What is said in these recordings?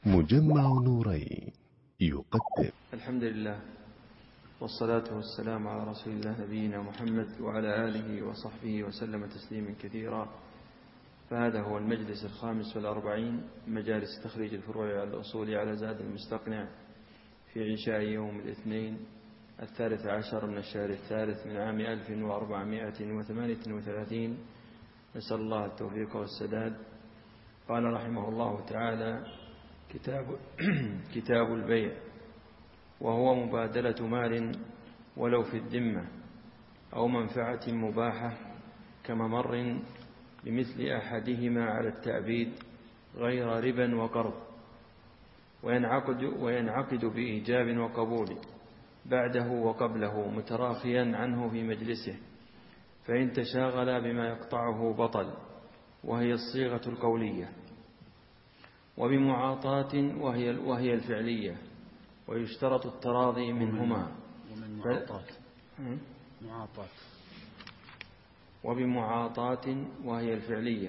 مجمع نورين يقدم. الحمد لله والصلاة والسلام على رسول الله نبينا محمد وعلى آله وصحبه وسلم تسليما كثيرا. فهذا هو المجلس 45 مجالس تخريج الفروع على الأصول على زاد المستقنع في عشاء يوم الاثنين 13 من الشهر الثالث من عام 1438. نسأل الله التوفيق والسداد. قال رحمه الله تعالى: كتاب البيع، وهو مبادلة مال ولو في الذمة أو منفعة مباحة كممر بمثل أحدهما على التعبيد غير ربا وقرض، وينعقد بإيجاب وقبول بعده وقبله متراخيا عنه في مجلسه، فإن تشاغل بما يقطعه بطل، وهي الصيغة القولية. وبمعاطاة وهي الفعلية، ويشترط التراضي منهما. وبمعاطاة وهي الفعلية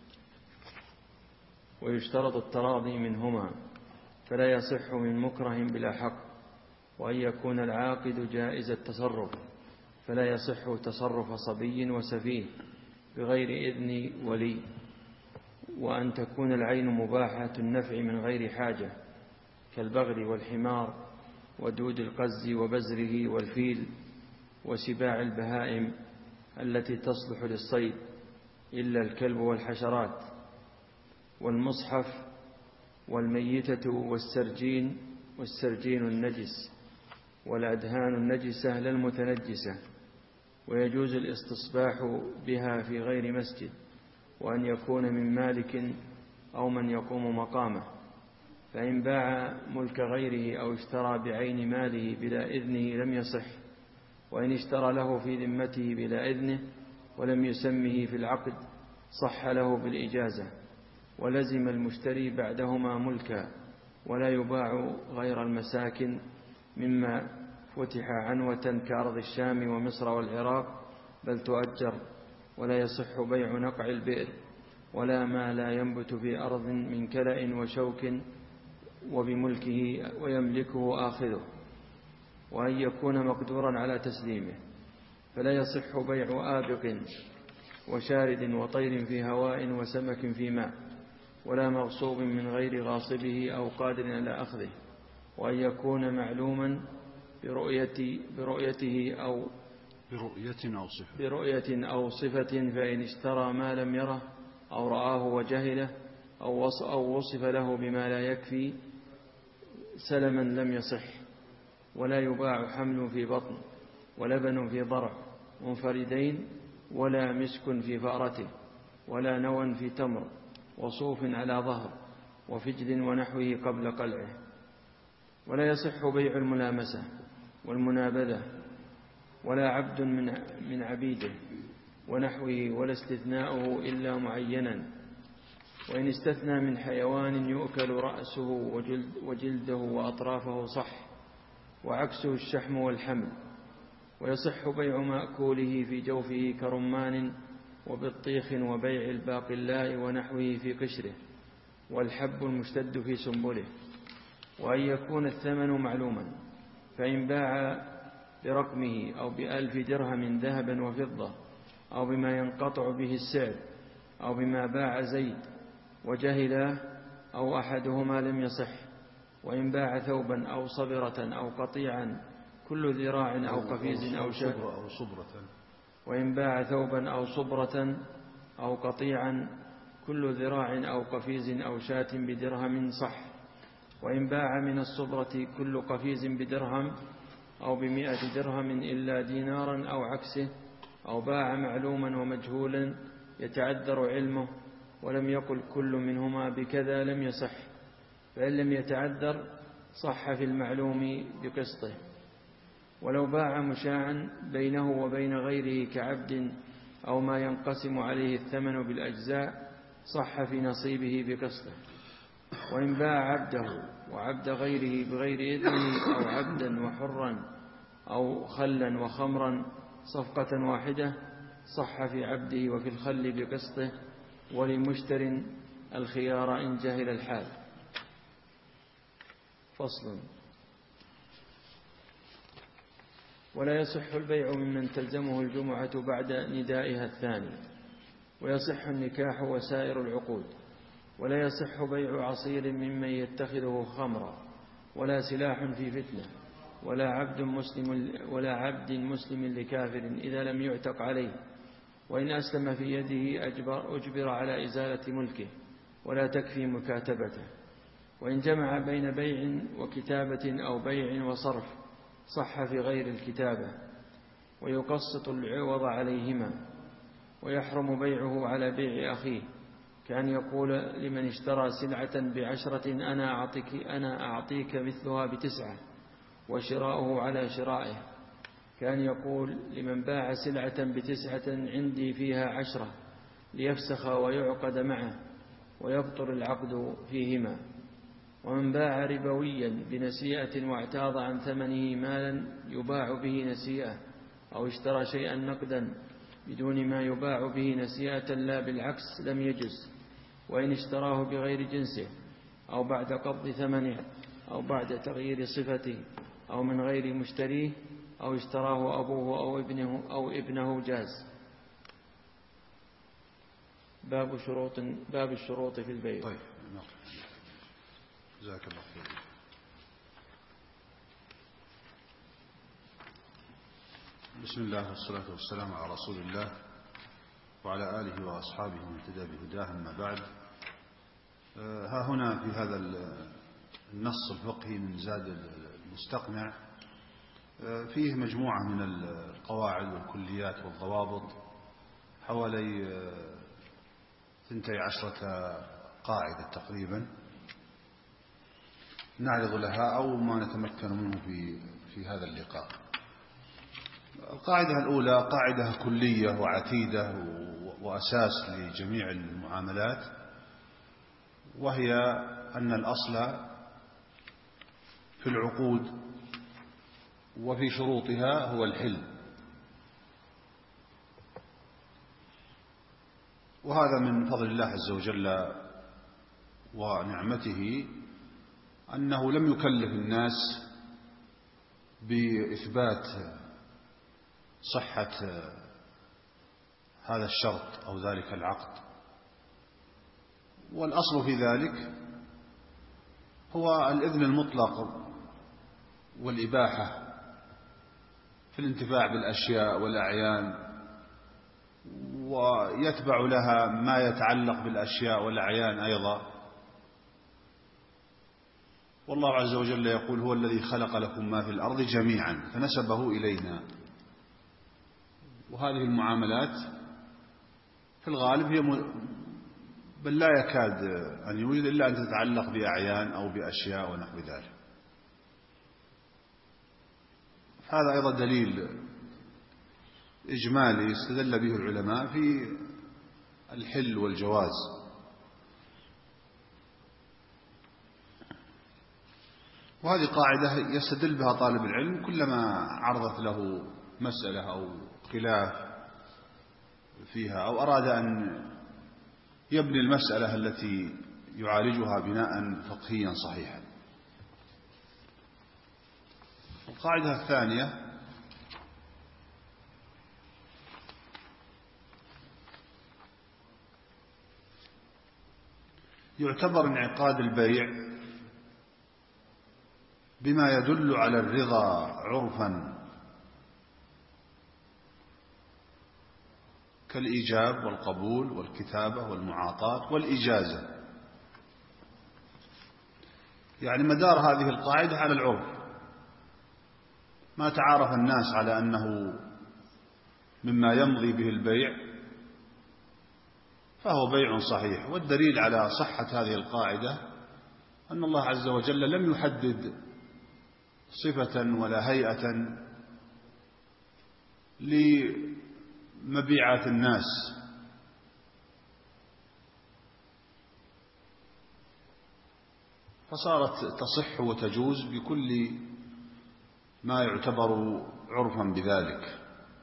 ويشترط التراضي منهما، فلا يصح من مكره بلا حق، وأن يكون العاقد جائز التصرف، فلا يصح تصرف صبي وسفيه بغير إذن ولي، وأن تكون العين مباحة النفع من غير حاجة كالبغل والحمار ودود القز وبزره والفيل وسباع البهائم التي تصلح للصيد إلا الكلب والحشرات والمصحف والميتة والسرجين النجس والأدهان النجسة لا المتنجسة. ويجوز الاستصباح بها في غير مسجد، وأن يكون من مالك أو من يقوم مقامه. فإن باع ملك غيره أو اشترى بعين ماله بلا إذنه لم يصح. وإن اشترى له في ذمته بلا إذنه ولم يسمه في العقد صح له بالإجازة، ولزم المشتري بعدهما ملكا. ولا يباع غير المساكن مما فتح عنوة كأرض الشام ومصر والعراق، بل تؤجر. ولا يصح بيع نقع البئر ولا ما لا ينبت في أرض من كلأ وشوك وبملكه ويملكه آخذه، وأن يكون مقدورا على تسليمه. فلا يصح بيع آبق وشارد وطير في هواء وسمك في ماء، ولا مغصوب من غير غاصبه أو قادر على أخذه، وأن يكون معلوما برؤية أو صفة. فإن اشترى ما لم يره أو رآه وجهله أو وصف له بما لا يكفي سلما لم يصح. ولا يباع حمل في بطن ولبن في ضرع منفردين، ولا مسك في فأرته، ولا نوى في تمر وصوف على ظهر وفجل ونحوه قبل قلعه. ولا يصح بيع الملامسة والمنابذة ولا عبد من عبيده ونحوه، ولا استثناؤه إلا معينا. وإن استثنى من حيوان يؤكل رأسه وجلده وأطرافه صح، وعكسه الشحم والحمل. ويصح بيع مأكوله في جوفه كرمان وبطيخ، وبيع الباقلاء ونحوه في قشره، والحب المشتد في سنبله. وأن يكون الثمن معلوما، فإن باع برقمه أو ب1000 درهم ذهبا وفضة، أو بما ينقطع به السعر، أو بما باع زيد وجهله أو أحدهما لم يصح. وإن باع ثوبا أو صبرة أو قطيعا كل ذراع أو قفيز أو شاة، وإن باع ثوبا أو صبرة أو قطيعا كل ذراع أو قفيز أو شاة بدرهم صح. وإن باع من الصبرة كل قفيز بدرهم أو ب100 درهم إلا دينارا أو عكسه، أو باع معلوما ومجهولا يتعذر علمه ولم يقل كل منهما بكذا لم يصح. فإن لم يتعذر صح في المعلوم بقسطه. ولو باع مشاعا بينه وبين غيره كعبد أو ما ينقسم عليه الثمن بالأجزاء صح في نصيبه بقسطه. وإن باع عبده وعبد غيره بغير إذنه، أو عبدا وحرا، أو خلا وخمرا صفقة واحدة صح في عبده وفي الخل بقسطه. ولمشتر الخيار إن جهل الحال. فصل. ولا يصح البيع ممن تلزمه الجمعة بعد ندائها الثاني، ويصح النكاح وسائر العقود. ولا يصح بيع عصير ممن يتخذه خمرا، ولا سلاح في فتنة، ولا عبد مسلم لكافر إذا لم يعتق عليه، وإن أسلم في يده أجبر على إزالة ملكه، ولا تكفي مكاتبته. وإن جمع بين بيع وكتابة أو بيع وصرف صح في غير الكتابة، ويقسط العوض عليهما. ويحرم بيعه على بيع أخيه، كأن يقول لمن اشترى سلعة ب10 أنا أعطيك مثلها ب9، وشراؤه على شرائه، كأن يقول لمن باع سلعة ب9 عندي فيها 10 ليفسخ ويعقد معه ويبطل العقد فيهما. ومن باع ربويا بنسيئة واعتاض عن ثمنه مالا يباع به نسيئة، أو اشترى شيئا نقدا بدون ما يباع به نسيئة لا بالعكس لم يجز. وإن اشتراه بغير جنسه، أو بعد قبض ثمنه، أو بعد تغيير صفته، أو من غير مشتريه، أو اشتراه أبوه أو ابنه جاز. باب الشروط في البيع. طيب، جزاك الله خير. بسم الله والصلاة والسلام على رسول الله وعلى آله وأصحابه ومن اهتدى بهداه، أما بعد. ها هنا في هذا النص الفقهي من زاد المستقنع فيه مجموعة من القواعد والكليات والضوابط، حوالي 12 قاعدة تقريبا نعرض لها أو ما نتمكن منه في هذا اللقاء. القاعدة الأولى قاعدة كلية وعتيدة وأساس لجميع المعاملات، وهي أن الأصل في العقود وفي شروطها هو الحل، وهذا من فضل الله عز وجل ونعمته أنه لم يكلف الناس بإثبات صحة هذا الشرط أو ذلك العقد، والأصل في ذلك هو الإذن المطلق والإباحة في الانتفاع بالأشياء والأعيان، ويتبع لها ما يتعلق بالأشياء والأعيان أيضا. والله عز وجل يقول: هو الذي خلق لكم ما في الأرض جميعا، فنسبه إلينا. وهذه المعاملات في الغالب هي بل لا يكاد أن يوجد إلا أن تتعلق بأعيان أو بأشياء ونحو ذلك. هذا أيضا دليل إجمالي استدل به العلماء في الحل والجواز. وهذه قاعدة يستدل بها طالب العلم كلما عرضت له مسألة أو خلاف فيها، أو أراد أن يبني المسألة التي يعالجها بناء فقهيا صحيحا. القاعدة الثانية يعتبر انعقاد البيع بما يدل على الرضا عرفا، كالإيجاب والقبول والكتابة والمعاطاة والإجازة. يعني مدار هذه القاعدة على العرف، ما تعارف الناس على أنه مما يمضي به البيع فهو بيع صحيح. والدليل على صحة هذه القاعدة أن الله عز وجل لم يحدد صفة ولا هيئة لمبيعات الناس، فصارت تصح وتجوز بكل ما يعتبر عرفا بذلك.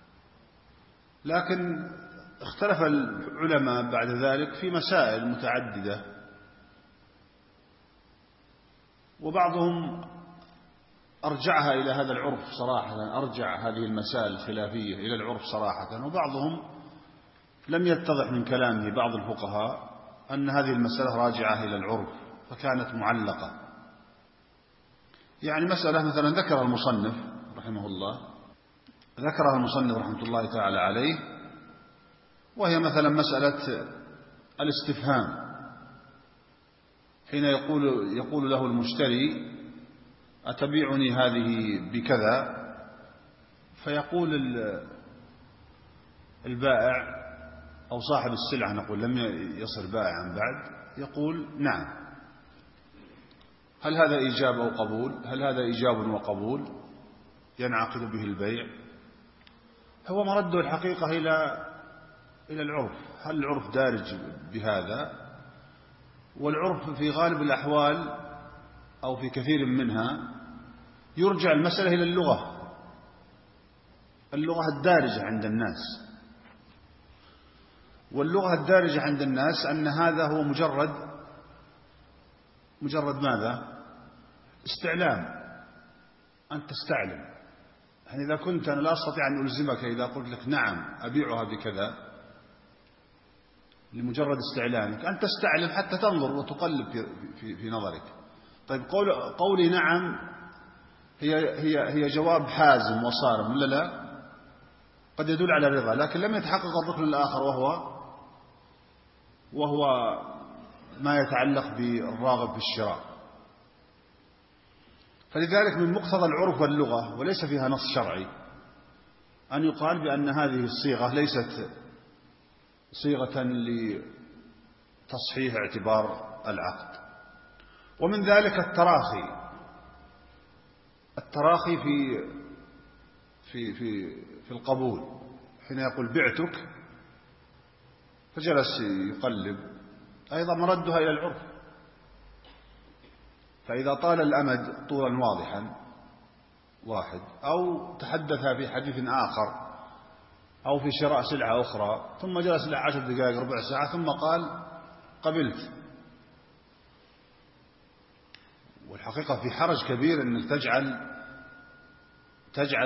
لكن اختلف العلماء بعد ذلك في مسائل متعددة، وبعضهم أرجعها إلى هذا العرف صراحة، أرجع هذه المسائل الخلافية إلى العرف صراحة، وبعضهم لم يتضح من كلامه بعض الفقهاء أن هذه المسألة راجعة إلى العرف فكانت معلقة. يعني مسألة مثلا ذكرها المصنف رحمه الله تعالى عليه، وهي مثلا مسألة الاستفهام، حين يقول له المشتري أتبيعني هذه بكذا، فيقول البائع أو صاحب السلعة، نقول لم يصر بائعا بعد، يقول نعم. هل هذا إيجاب أو قبول؟ هل هذا إيجاب وقبول ينعقد به البيع؟ هو مرده الحقيقة إلى العرف. هل العرف دارج بهذا؟ والعرف في غالب الأحوال أو في كثير منها يرجع المسألة إلى اللغة الدارجة عند الناس. واللغة الدارجة عند الناس أن هذا هو مجرد ماذا؟ استعلام، أن تستعلم. يعني إذا كنت أنا لا أستطيع أن ألزمك إذا قلت لك نعم أبيعها بكذا لمجرد استعلامك، أن تستعلم حتى تنظر وتقلب في نظرك. طيب قولي نعم هي جواب حازم وصارم ولا لا؟ قد يدل على الرضا، لكن لم يتحقق الركن الآخر وهو ما يتعلق بالراغب في الشراء. فلذلك من مقتضى العرف واللغة وليس فيها نص شرعي أن يقال بأن هذه الصيغة ليست صيغة لتصحيح اعتبار العقد. ومن ذلك التراخي في القبول، حين يقول بعتك فجلس يقلب، أيضا مردها إلى العرف. فإذا طال الأمد طولا واحد أو تحدث في حديث آخر أو في شراء سلعة أخرى ثم جلس له 10 دقائق ربع ساعة ثم قال قبلت، والحقيقة في حرج كبير أنك تجعل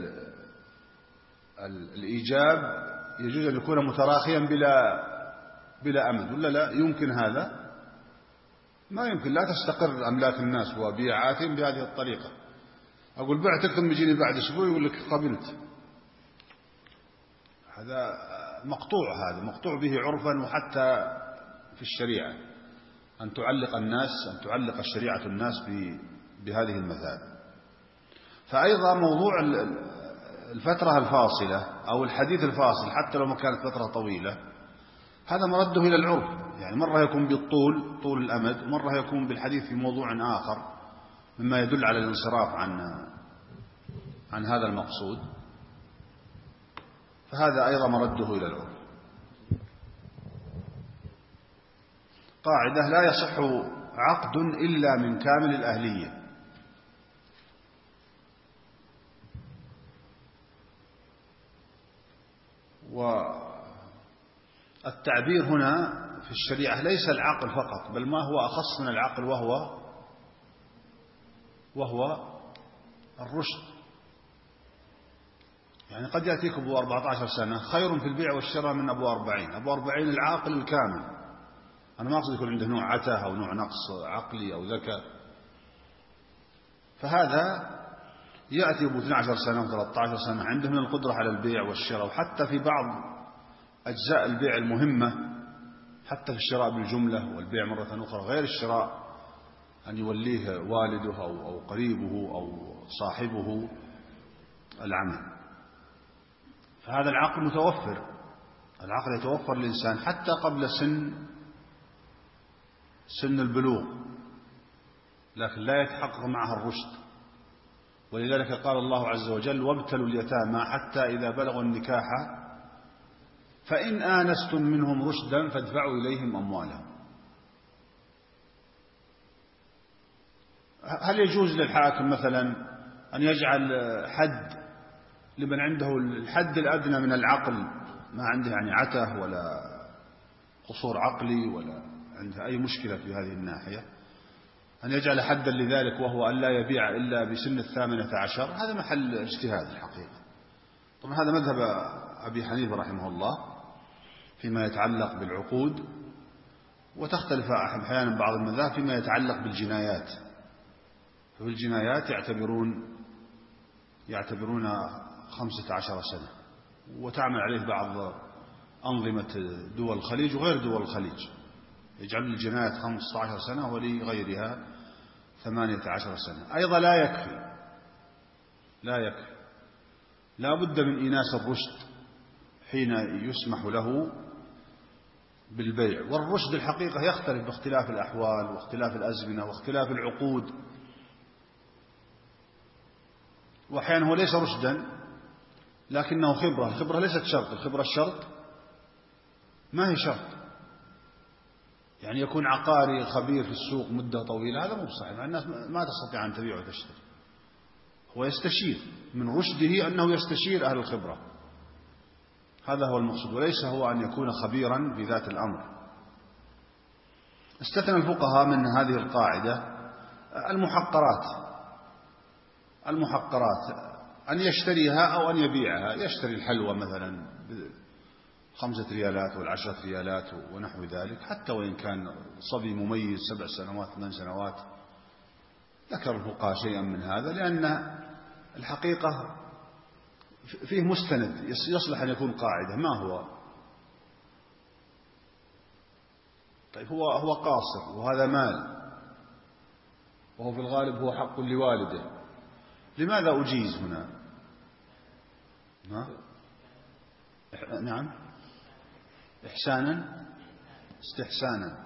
الإيجاب يجوز أن يكون متراخيا بلا أمد، ولا لا يمكن هذا؟ ما يمكن. لا تستقر أملاك الناس وبيعاتهم بهذه الطريقة. أقول بعتك ثم يجيني بعد أسبوع يقول لك قبلت، هذا مقطوع به عرفا وحتى في الشريعة، أن تعلق الشريعة الناس بهذه المثال. فأيضا موضوع الفترة الفاصلة أو الحديث الفاصل حتى لو ما كانت فترة طويلة، هذا مرده إلى العرف. يعني مرة يكون طول الأمد، ومرة يكون بالحديث في موضوع آخر مما يدل على الانصراف عن هذا المقصود، فهذا أيضا مرده إلى العرف. قاعدة: لا يصح عقد إلا من كامل الأهلية. والتعبير هنا في الشريعة ليس العقل فقط، بل ما هو أخص من العقل وهو الرشد. يعني قد يأتيك أبو 14 سنة خير في البيع والشراء من أبو 40. أبو 40 العاقل الكامل، أنا ما أقصد يكون عنده نوع عته أو نوع نقص عقلي أو ذكاء، فهذا يأتي أبو 12 سنة و13 سنة عنده من القدرة على البيع والشراء، وحتى في بعض أجزاء البيع المهمة، حتى في الشراء بالجملة والبيع مرة أخرى غير الشراء أن يوليه والده أو قريبه أو صاحبه العمل. فهذا العقل متوفر، العقل يتوفر للإنسان حتى قبل سن البلوغ، لكن لا يتحقق معها الرشد. ولذلك قال الله عز وجل: وابتلوا اليتامى حتى إذا بلغوا النكاح فإن آنستم منهم رشدا فادفعوا إليهم أموالهم. هل يجوز للحاكم مثلا أن يجعل حد لمن عنده الحد الأدنى من العقل، ما عنده يعني عته ولا قصور عقلي ولا عنده أي مشكلة في هذه الناحية، أن يجعل حدا لذلك وهو أن لا يبيع إلا بسن 18، هذا محل اجتهاد الحقيقة. طبعا هذا مذهب أبي حنيفة رحمه الله فيما يتعلق بالعقود، وتختلف أحيانا بعض المذاهب فيما يتعلق بالجنايات. ففي الجنايات يعتبرون 15 سنة، وتعمل عليه بعض أنظمة دول الخليج وغير دول الخليج، يجعل الجنايات 15 سنة ولغيرها 18 سنة. أيضا لا يكفي، لا بد من إيناس الرشد حين يسمح له بالبيع. والرشد الحقيقة يختلف باختلاف الأحوال واختلاف الأزمنة واختلاف العقود، وأحيانا هو ليس رشدا لكنه خبرة. الخبرة ليست شرط، الخبرة الشرط ما هي شرط. يعني يكون عقاري خبير في السوق مدة طويلة، هذا مو صحيح، الناس ما تستطيع أن تبيع وتشتري. هو يستشير، من رشده أنه يستشير أهل الخبرة، هذا هو المقصود، وليس هو أن يكون خبيرا بذات الأمر. استثنى الفقهاء من هذه القاعدة المحقرات أن يشتريها أو أن يبيعها. يشتري الحلوى مثلا ب5 ريالات وال10 ريالات ونحو ذلك، حتى وإن كان صبي مميز 7 سنوات 8 سنوات. ذكر الفقهاء شيئا من هذا لأن الحقيقة فيه مستند يصلح أن يكون قاعدة. ما هو؟ طيب هو قاصر وهذا مال، وهو في الغالب هو حق لوالده، لماذا أجيز هنا؟ نعم، إحسانا استحسانا.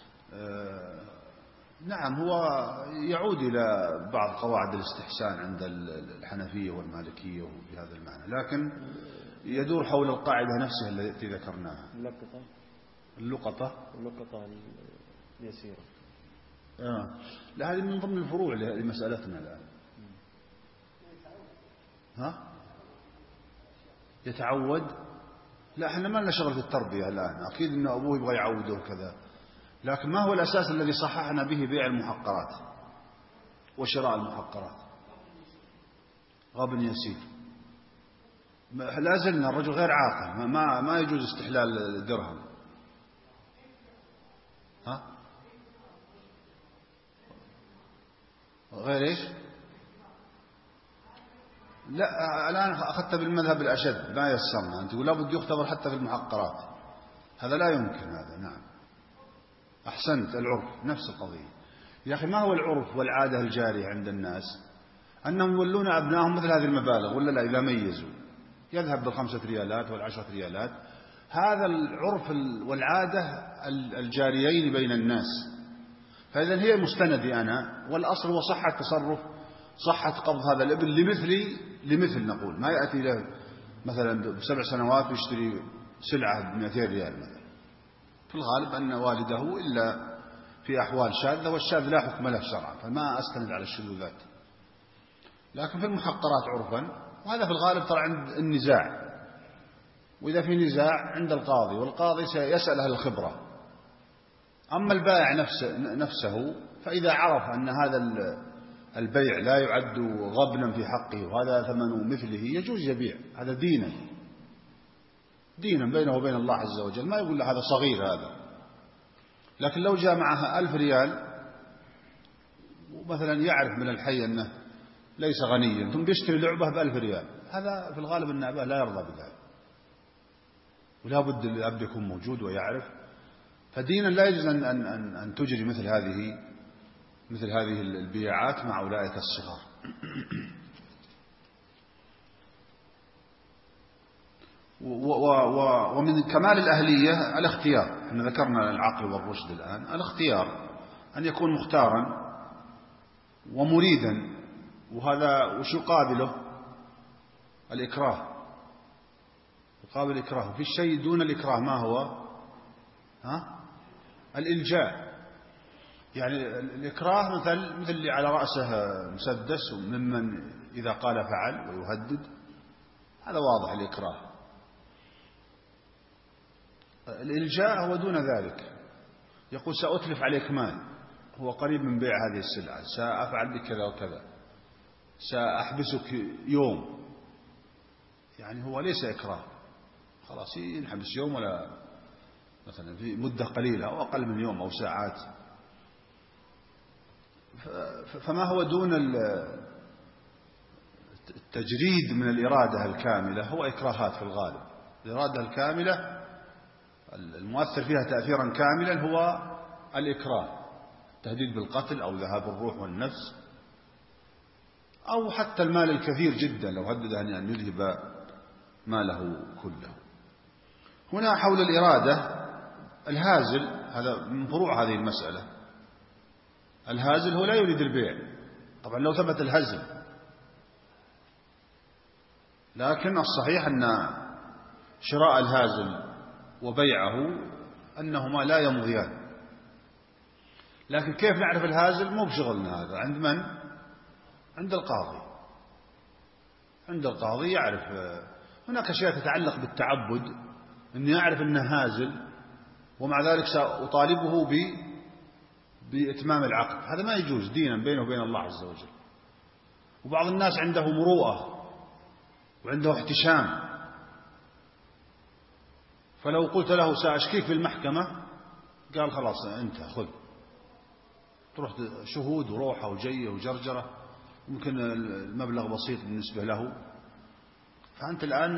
نعم، هو يعود إلى بعض قواعد الاستحسان عند الحنفية والمالكية وفي هذا المعنى، لكن يدور حول القاعدة نفسها التي ذكرناها. اللقطة اليسيرة. لا، هذه من ضمن الفروع لمسألتنا الآن. يتعود؟ لا، احنا ما لنا شغل في التربية الآن. أكيد أن أبوه يبغى يعوده كذا، لكن ما هو الأساس الذي صححنا به بيع المحقرات وشراء المحقرات؟ غبن يسير. لا زلنا الرجل غير عاقل، ما يجوز استحلال الدرهم. غير إيش؟ لا، الآن أخذت بالمذهب الأشد، ما يسرنا. أنت تقول لابد يختبر حتى في المحقرات، هذا لا يمكن. هذا نعم، أحسنت، العرف نفس القضية. يا أخي، ما هو العرف والعادة الجارية عند الناس؟ أنهم يولون أبنائهم مثل هذه المبالغ، ولا لا؟ إذا ميزوا يذهب ب5 ريالات وال10 ريالات. هذا العرف والعادة الجاريين بين الناس. فإذا هي مستندي أنا، والأصل هو صحة تصرف، صحة قبض هذا الابن لمثل نقول. ما يأتي له مثلا ب7 سنوات ويشتري سلعة ب200 ريال مثلا. في الغالب أن والده إلا في أحوال شاذة، والشاذ لا حكم له شرعا، فما أستند على الشذوذات. لكن في المحقرات عرفا، وهذا في الغالب ترى عند النزاع، وإذا في نزاع عند القاضي، والقاضي سيسأل أهل الخبرة. أما البائع نفسه فإذا عرف أن هذا البيع لا يعد غبنا في حقه وهذا ثمن مثله، يجوز يبيع. هذا دينا بينه وبين الله عز وجل، ما يقول له هذا صغير هذا. لكن لو جاء معها 1000 ريال ومثلا يعرف من الحي أنه ليس غنيا، ثم بيشتري لعبة ب1000 ريال، هذا في الغالب أن أباه لا يرضى بذلك، ولا بد الأب يكون موجود ويعرف. فدينا لا يجوز أن تجري مثل هذه البيعات مع أولئك الصغار. ومن كمال الأهلية الاختيار. احنا ذكرنا العقل والرشد، الآن الاختيار أن يكون مختارا ومريدا. وهذا وش يقابله؟ الإكراه. يقابل الإكراه في الشيء دون الإكراه. ما هو؟ الإلجاء. يعني الإكراه مثل اللي على رأسه مسدس، وممن إذا قال فعل ويهدد، هذا واضح الإكراه. الإلجاء هو دون ذلك، يقول سأتلف عليك مال، هو قريب من بيع هذه السلعة، سأفعل بكذا وكذا، سأحبسك يوم، يعني هو ليس إكراه، خلاص ينحبس يوم ولا مثلا في مدة قليلة أو أقل من يوم أو ساعات. فما هو دون التجريد من الإرادة الكاملة هو إكراهات في الغالب. الإرادة الكاملة المؤثر فيها تأثيرا كاملا هو الإكراه، تهديد بالقتل أو ذهاب الروح والنفس، أو حتى المال الكثير جدا لو هدده أن يذهب ماله كله. هنا حول الإرادة الهازل، هذا من فروع هذه المسألة. الهازل هو لا يريد البيع، طبعا لو ثبت الهزل، لكن الصحيح أن شراء الهازل وبيعه أنهما لا يمضيان. لكن كيف نعرف الهازل؟ مو بشغلنا هذا، عند من؟ عند القاضي. عند القاضي يعرف. هناك أشياء تتعلق بالتعبد، أني أعرف أنه هازل ومع ذلك سأطالبه بإتمام العقد، هذا ما يجوز دينا بينه وبين الله عز وجل. وبعض الناس عنده مروءة وعنده احتشام، فلو قلت له سأشكيك في المحكمة قال خلاص أنت خذ، تروح شهود وروحة وجية وجرجرة، ممكن المبلغ بسيط بالنسبة له. فأنت الآن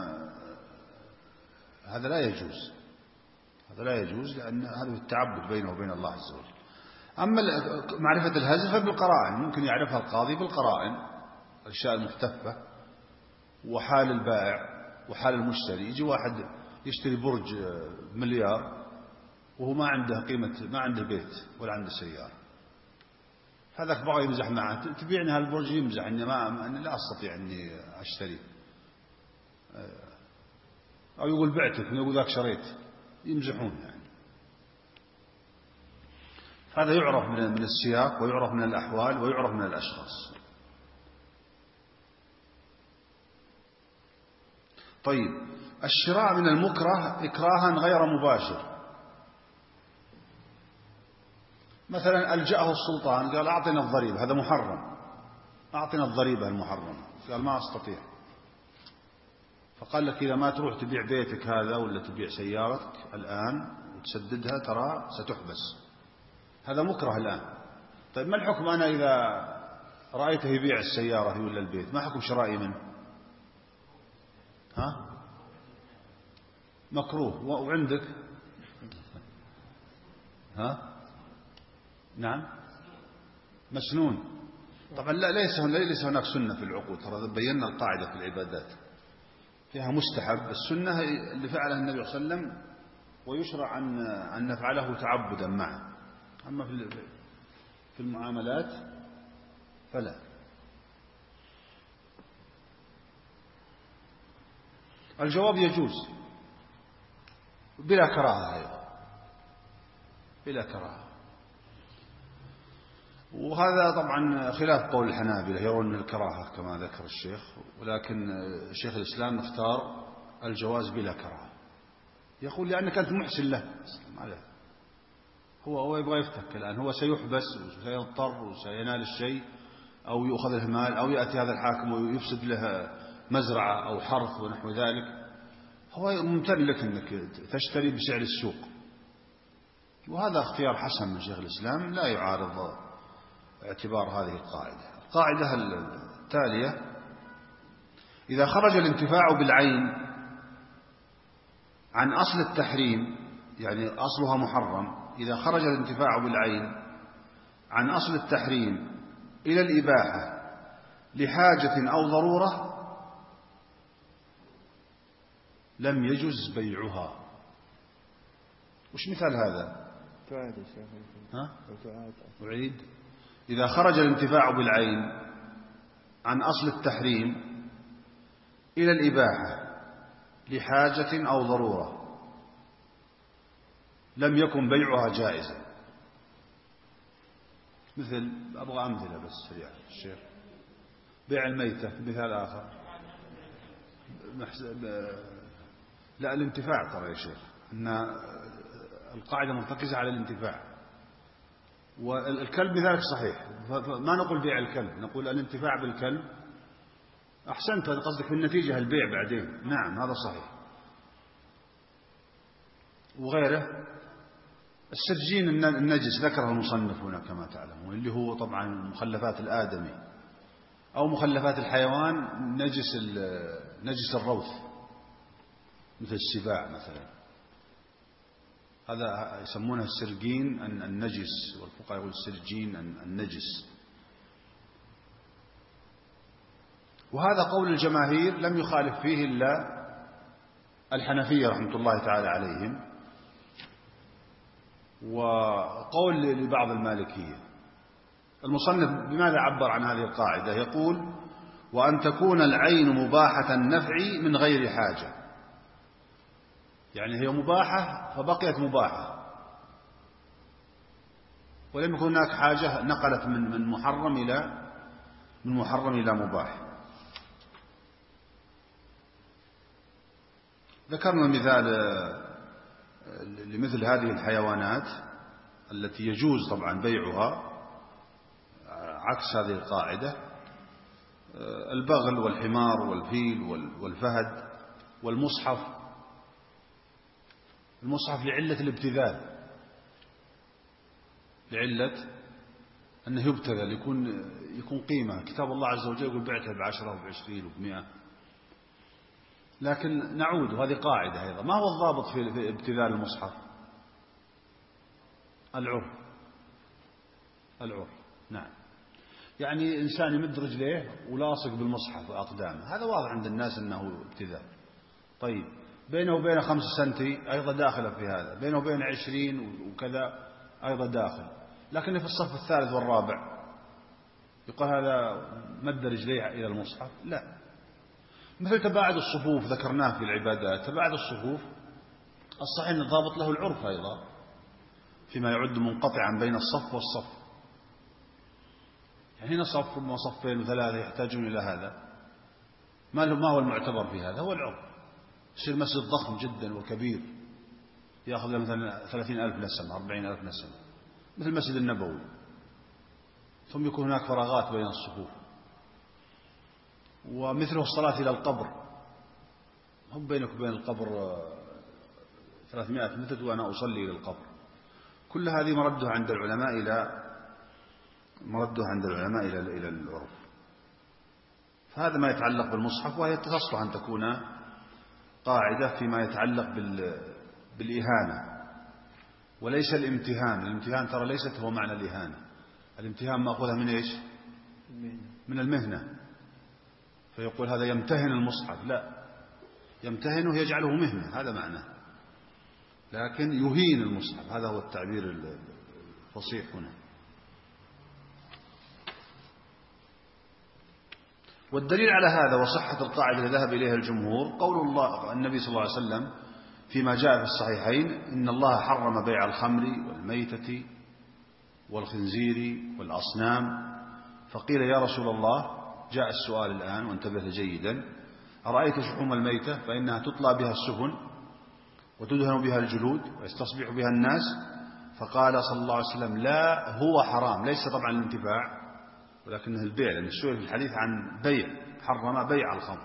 هذا لا يجوز، هذا لا يجوز، لأن هذا التعبد بينه وبين الله عز وجل. أما معرفة الهزل فبالقرائن، ممكن يعرفها القاضي بالقرائن، الأشياء المختفة وحال البائع وحال المشتري. يجي واحد يشتري برج مليار وهو ما عنده قيمة، ما عنده بيت ولا عنده سيارة، هذاك بغى يمزح معه، تبيعني هالبرج، يمزح إني أنا لا أستطيع إني أشتري، أو يقول بعتك، يقول ذاك شريت، يمزحون يعني. هذا يعرف من السياق ويعرف من الأحوال ويعرف من الأشخاص. طيب، الشراء من المكره إكراها غير مباشر، مثلا ألجأه السلطان قال أعطنا الضريبة، هذا محرم، أعطنا الضريبة المحرمة، قال ما أستطيع، فقال لك إذا ما تروح تبيع بيتك هذا ولا تبيع سيارتك الآن وتسددها ترى ستحبس، هذا مكره الآن. طيب ما الحكم أنا إذا رأيته يبيع السيارة ولا البيت، ما حكم شرائي منه؟ ها؟ مكروه. وعندك؟ ها؟ نعم مسنون. طبعا لا، ليس هناك سنة في العقود، ترى بينا القاعدة في العبادات فيها مستحب. السنة اللي فعلها النبي صلى الله عليه وسلم ويشرع أن نفعله تعبدا معه، أما في المعاملات فلا. الجواب يجوز بلا كراهة أيضا، بلا كراهة. وهذا طبعا خلاف قول الحنابلة، يرون الكراهة كما ذكر الشيخ، ولكن شيخ الإسلام اختار الجواز بلا كراهة. يقول لأنك أنت محسن له، هو يبغى يفتك الآن، هو سيحبس وسيضطر وسينال الشيء أو يؤخذ له مال أو يأتي هذا الحاكم ويفسد له مزرعة أو حرث ونحو ذلك، هو ممتن لك أنك تشتري بسعر السوق. وهذا اختيار حسن من شيخ الإسلام لا يعارض اعتبار هذه القاعدة. القاعدة التالية: إذا خرج الانتفاع بالعين عن أصل التحريم، يعني أصلها محرم، إذا خرج الانتفاع بالعين عن أصل التحريم إلى الإباحة لحاجة أو ضرورة لم يجز بيعها. وش مثال هذا؟ أعيد. إذا خرج الانتفاع بالعين عن أصل التحريم إلى الإباحة لحاجة أو ضرورة لم يكن بيعها جائزا. مثل، أبغى أمثلة بس سريع الشيخ. بيع الميتة مثال آخر. لا، الانتفاع ترى يا شيخ، أن القاعدة مرتكزة على الانتفاع، والكلب بذلك صحيح، ما نقول بيع الكلب، نقول الانتفاع بالكلب. أحسنت، هذا قصدك في النتيجة البيع بعدين، نعم هذا صحيح. وغيره السرجين النجس ذكره المصنف هنا كما تعلمون، اللي هو طبعا مخلفات الآدمي أو مخلفات الحيوان، نجس الروث مثل السباع مثلا، هذا يسمونه السرجين النجس، والفقهاء يقول السرجين النجس. وهذا قول الجماهير لم يخالف فيه إلا الحنفية رحمة الله تعالى عليهم، وقول لبعض المالكية. المصنف بماذا عبر عن هذه القاعدة؟ يقول: وأن تكون العين مباحة النفع من غير حاجة، يعني هي مباحة فبقيت مباحة، ولم يكن هناك حاجة نقلت من محرم إلى مباح. ذكرنا مثال لمثل هذه الحيوانات التي يجوز طبعا بيعها عكس هذه القاعدة: البغل والحمار والفيل والفهد والمصحف. المصحف لعلة الابتذال، لعلة أنه يبتذل، يكون قيمة. كتاب الله عز وجل يقول بعتها ب10 وب20 وب100. لكن نعود، وهذه قاعدة أيضا: ما هو الضابط في ابتذال المصحف؟ العرف. نعم، يعني إنسان يمد رجليه ولاصق بالمصحف وأقدامه، هذا واضح عند الناس أنه ابتذال. طيب بينه وبين 5 سنتي أيضا داخلة في هذا، بينه وبين 20 وكذا أيضا داخل. لكن في الصف الثالث والرابع يقول هذا مد رجليه إلى المصحف؟ لا. مثل تباعد الصفوف ذكرناه في العبادات، تباعد الصفوف الصحيح أن الضابط له العرف أيضا فيما يعد منقطعا بين الصف والصف. يعني هنا صف وصفين وثلاثة يحتاجون إلى هذا، ما هو المعتبر في هذا؟ هو العرف. يصير مسجد ضخم جدا وكبير يأخذ له مثلا 30,000 نسمة 40,000 نسمة مثل المسجد النبوي، ثم يكون هناك فراغات بين الصفوف. ومثله الصلاة إلى القبر، هم بينك وبين القبر 300 متر وأنا أصلي إلى القبر. كل هذه مردها عند العلماء إلى العرف. فهذا ما يتعلق بالمصحف، وهي تصلح أن تكون قاعدة فيما يتعلق بالإهانة وليس الامتهان. الامتهان ترى ليست هو معنى الإهانة. الامتهان مأخوذة من إيش؟ من المهنة. فيقول هذا يمتهن المصحف، لا، يمتهنه يجعله مهنة، هذا معناه. لكن يهين المصحف، هذا هو التعبير الفصيح هنا. والدليل على هذا وصحة القاعدة التي ذهب إليها الجمهور قول الله النبي صلى الله عليه وسلم فيما جاء في الصحيحين: إن الله حرم بيع الخمر والميتة والخنزير والأصنام. فقيل: يا رسول الله، جاء السؤال الآن وانتبه جيدا: أرأيت شحوم الميتة فإنها تطلى بها السفن وتدهن بها الجلود ويستصبح بها الناس. فقال صلى الله عليه وسلم: لا، هو حرام. ليس طبعا الانتفاع ولكنه البيع، لأن السؤال في الحديث عن بيع، حرم بيع الخمر.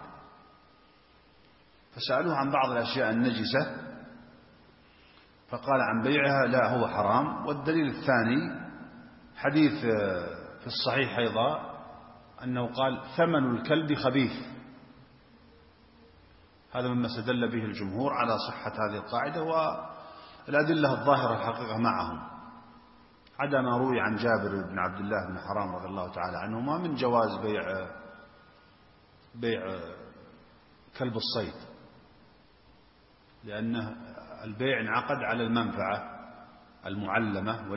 فسألوه عن بعض الأشياء النجسة فقال عن بيعها لا، هو حرام. والدليل الثاني حديث في الصحيح أيضا أنه قال: ثمن الكلب خبيث. هذا مما استدل به الجمهور على صحة هذه القاعدة، والأدلة الظاهرة الحقيقة معهم، عدا ما روي عن جابر بن عبد الله بن حرام رضي الله تعالى عنهما من جواز بيع كلب الصيد، لأن البيع انعقد على المنفعة المعلمة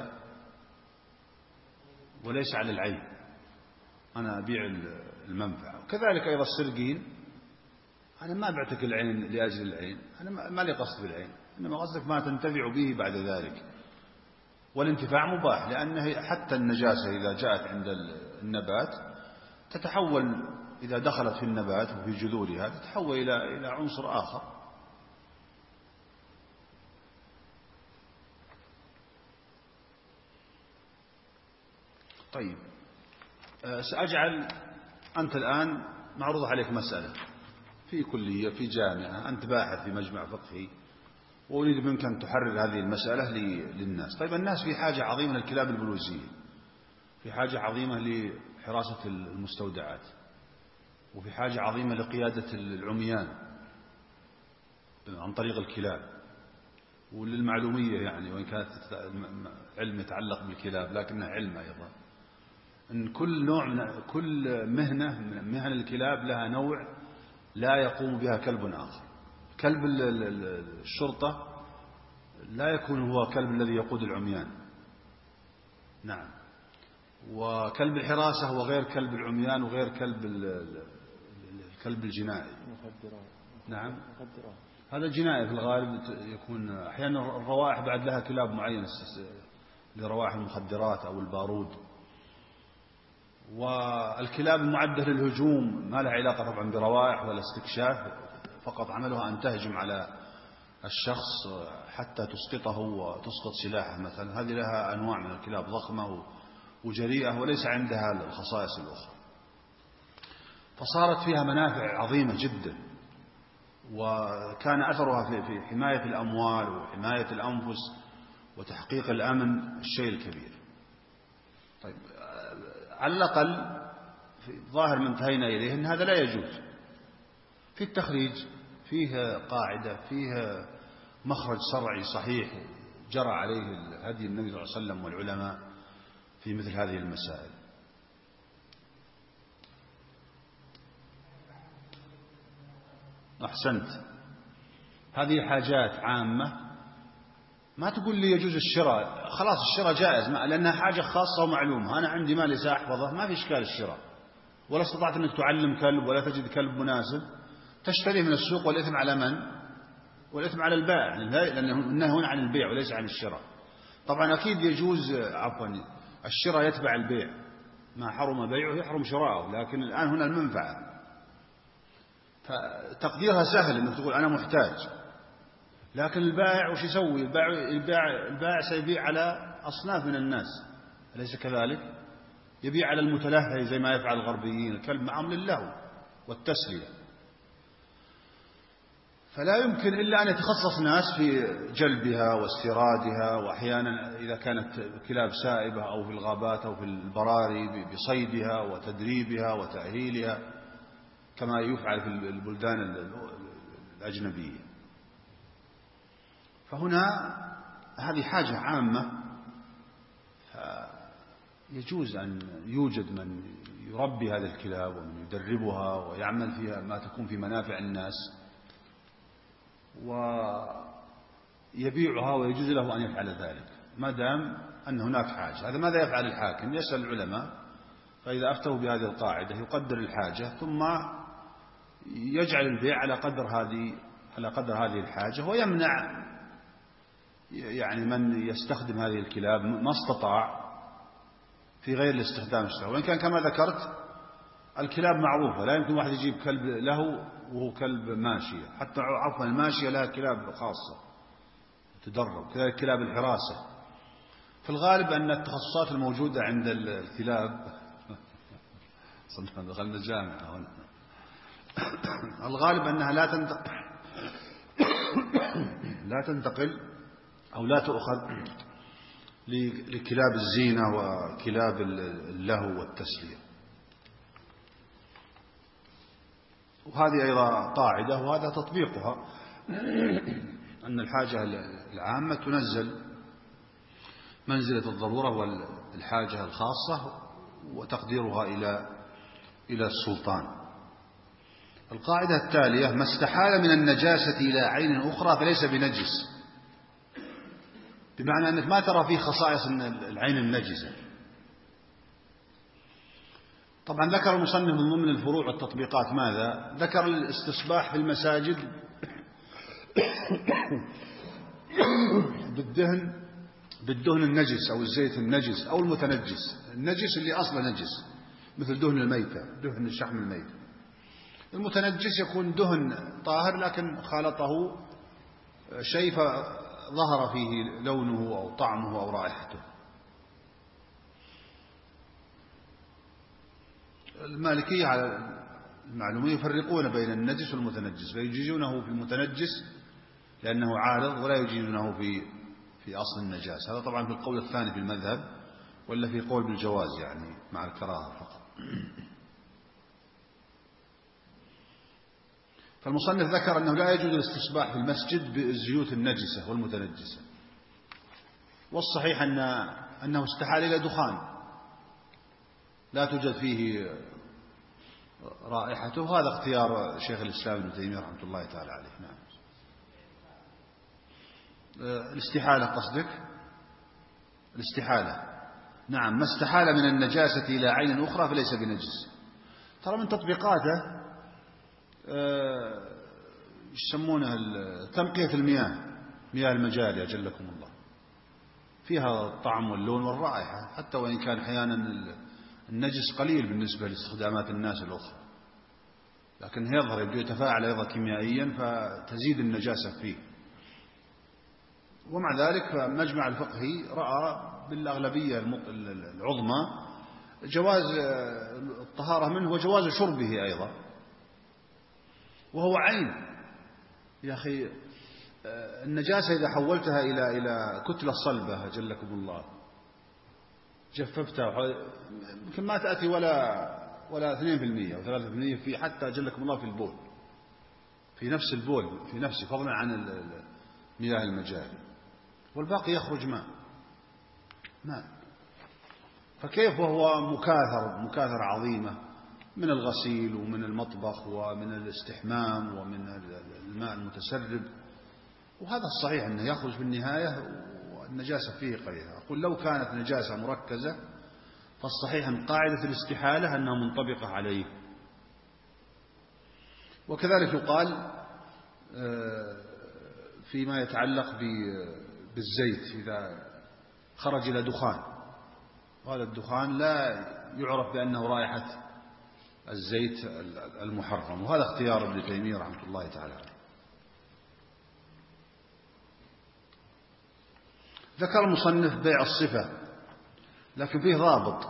وليس على العين. أنا أبيع المنفعة. وكذلك أيضا السرقين، أنا ما بعتك العين لأجل العين، أنا ما لي قصد بالعين، إنما قصدك ما تنتفع به بعد ذلك. والانتفاع مباح، لأنه حتى النجاسة إذا جاءت عند النبات تتحول، إذا دخلت في النبات وفي جذورها تتحول إلى عنصر آخر. طيب، سأجعل أنت الآن معروض عليك مسألة في كلية في جامعة، أنت باحث في مجمع فقهي، وأريد منك أن تحرر هذه المسألة للناس. طيب، الناس في حاجة عظيمة للكلاب البلوزية، في حاجة عظيمة لحراسة المستودعات، وفي حاجة عظيمة لقيادة العميان عن طريق الكلاب، وللمعلومية يعني، وإن كانت علم يتعلق بالكلاب لكنها علم أيضا، أن كل نوع من كل مهنة من مهن الكلاب لها نوع لا يقوم بها كلب آخر. كلب الشرطة لا يكون هو كلب الذي يقود العميان، نعم، وكلب الحراسة هو غير كلب العميان وغير الكلب الجنائي. نعم، هذا الجنائي في الغالب يكون أحيانا الروائح بعد لها كلاب معينة لروائح المخدرات أو البارود. والكلاب المعدة للهجوم ما لها علاقة طبعا بروائح ولا استكشاف، فقط عملها أن تهجم على الشخص حتى تسقطه وتسقط سلاحه مثلا. هذه لها أنواع من الكلاب ضخمة وجريئة وليس عندها الخصائص الأخرى، فصارت فيها منافع عظيمة جدا، وكان أثرها في حماية الأموال وحماية الأنفس وتحقيق الأمن الشيء الكبير. طيب، على الأقل في ظاهر ما انتهينا إليه أن هذا لا يجوز. في التخريج فيه قاعدة، فيه مخرج شرعي صحيح جرى عليه هدي النبي صلى الله عليه وسلم والعلماء في مثل هذه المسائل. أحسنت، هذه حاجات عامة، ما تقول لي يجوز الشراء، خلاص الشراء جائز لأنها حاجة خاصة ومعلومة. أنا عندي مال سأحفظه، ما في إشكال الشراء، ولا استطعت أنك تعلم كلب ولا تجد كلب مناسب تشتريه من السوق، والإثم على من؟ والإثم على البائع، لأنه النهي عن البيع وليس عن الشراء. طبعا أكيد يجوز الشراء يتبع البيع، ما حرم بيعه يحرم شراءه، لكن الآن هنا المنفعة، فتقديرها سهل أنك تقول أنا محتاج. لكن البائع وش يسوي؟ البائع سيبيع على أصناف من الناس، أليس كذلك؟ يبيع على المتلهي زي ما يفعل الغربيين، الكلب معهم للهو والتسلية. فلا يمكن إلا أن يتخصص ناس في جلبها واستيرادها، وأحيانا إذا كانت كلاب سائبة أو في الغابات أو في البراري بصيدها وتدريبها وتأهيلها كما يفعل في البلدان الأجنبية. فهنا هذه حاجة عامة، يجوز أن يوجد من يربي هذه الكلاب ومن يدربها ويعمل فيها ما تكون في منافع الناس ويبيعها، ويجوز له أن يفعل ذلك ما دام أن هناك حاجة. هذا ماذا يفعل الحاكم؟ يسأل العلماء، فإذا أفتوا بهذه القاعدة يقدر الحاجة ثم يجعل البيع على قدر هذه الحاجة، ويمنع يعني من يستخدم هذه الكلاب ما استطاع في غير الاستخدام الشرعي. وإن كان كما ذكرت الكلاب معروفة، لا يمكن واحد يجيب كلب له وهو كلب ماشية، حتى عفوا الماشية لها كلاب خاصة تدرب، كذلك كلاب الحراسة. في الغالب أن التخصصات الموجودة عند الكلاب دخلنا الجامعة هنا الغالب أنها لا تنتقل أو لا تؤخذ لكلاب الزينة وكلاب اللهو والتسلية. وهذه أيضا قاعدة وهذا تطبيقها، أن الحاجة العامة تنزل منزلة الضرورة والحاجة الخاصة وتقديرها إلى السلطان. القاعدة التالية: ما استحال من النجاسة إلى عين أخرى فليس بنجس، بمعنى أنك ما ترى فيه خصائص العين النجسة. طبعا ذكر المصنف من ضمن الفروع والتطبيقات ماذا؟ ذكر الاستصباح في المساجد بالدهن النجس أو الزيت النجس أو المتنجس، النجس اللي أصلا نجس مثل دهن الميتة، دهن الشحم الميت. المتنجس يكون دهن طاهر لكن خالطه شيء ظهر فيه لونه أو طعمه أو رائحته. المالكية على المعلومة يفرقون بين النجس والمتنجس، فيجيزونه في المتنجس لأنه عارض، ولا يجيزونه في أصل النجاسة. هذا طبعا في القول الثاني في المذهب، ولا في قول بالجواز يعني مع الكراهة فقط. فالمصنف ذكر أنه لا يجوز الاستصباح في المسجد بالزيوت النجسة والمتنجسة، والصحيح أنه استحال إلى دخان لا توجد فيه رائحته. هذا اختيار شيخ الإسلام ابن تيمية رحمة الله تعالى عليه. نعم. الاستحالة قصدك؟ الاستحالة نعم، ما استحال من النجاسة إلى عين أخرى فليس بنجس. ترى من تطبيقاته يسمونها تنقية المياه، مياه المجاري أجلكم الله، فيها الطعم واللون والرائحة، حتى وإن كان أحيانا النجس قليل بالنسبة لاستخدامات الناس الأخرى، لكن يظهر يبدو يتفاعل أيضا كيميائيا فتزيد النجاسة فيه. ومع ذلك فمجمع الفقهي رأى بالأغلبية العظمى جواز الطهارة منه وجواز شربه أيضا، وهو عين. يا أخي النجاسة إذا حولتها إلى كتلة صلبة أجلكم الله، جففتها، يمكن ما تأتي ولا 2% أو 3% في حتى أجلكم الله في البول، في نفس البول في نفسه، فضلا عن مياه المجاري، والباقي يخرج ماء. فكيف وهو مكاثر عظيمة من الغسيل ومن المطبخ ومن الاستحمام ومن الماء المتسرب، وهذا الصحيح أنه يخرج في النهاية والنجاسة فيه قليلة. أقول لو كانت نجاسة مركزة فالصحيح أن قاعدة الاستحالة أنها منطبقة عليه. وكذلك يقال فيما يتعلق بالزيت إذا خرج إلى دخان، وهذا الدخان لا يعرف بأنه رائحة الزيت المحرم، وهذا اختيار ابن تيمية رحمة الله تعالى. ذكر المصنف بيع الصفة، لكن فيه ضابط.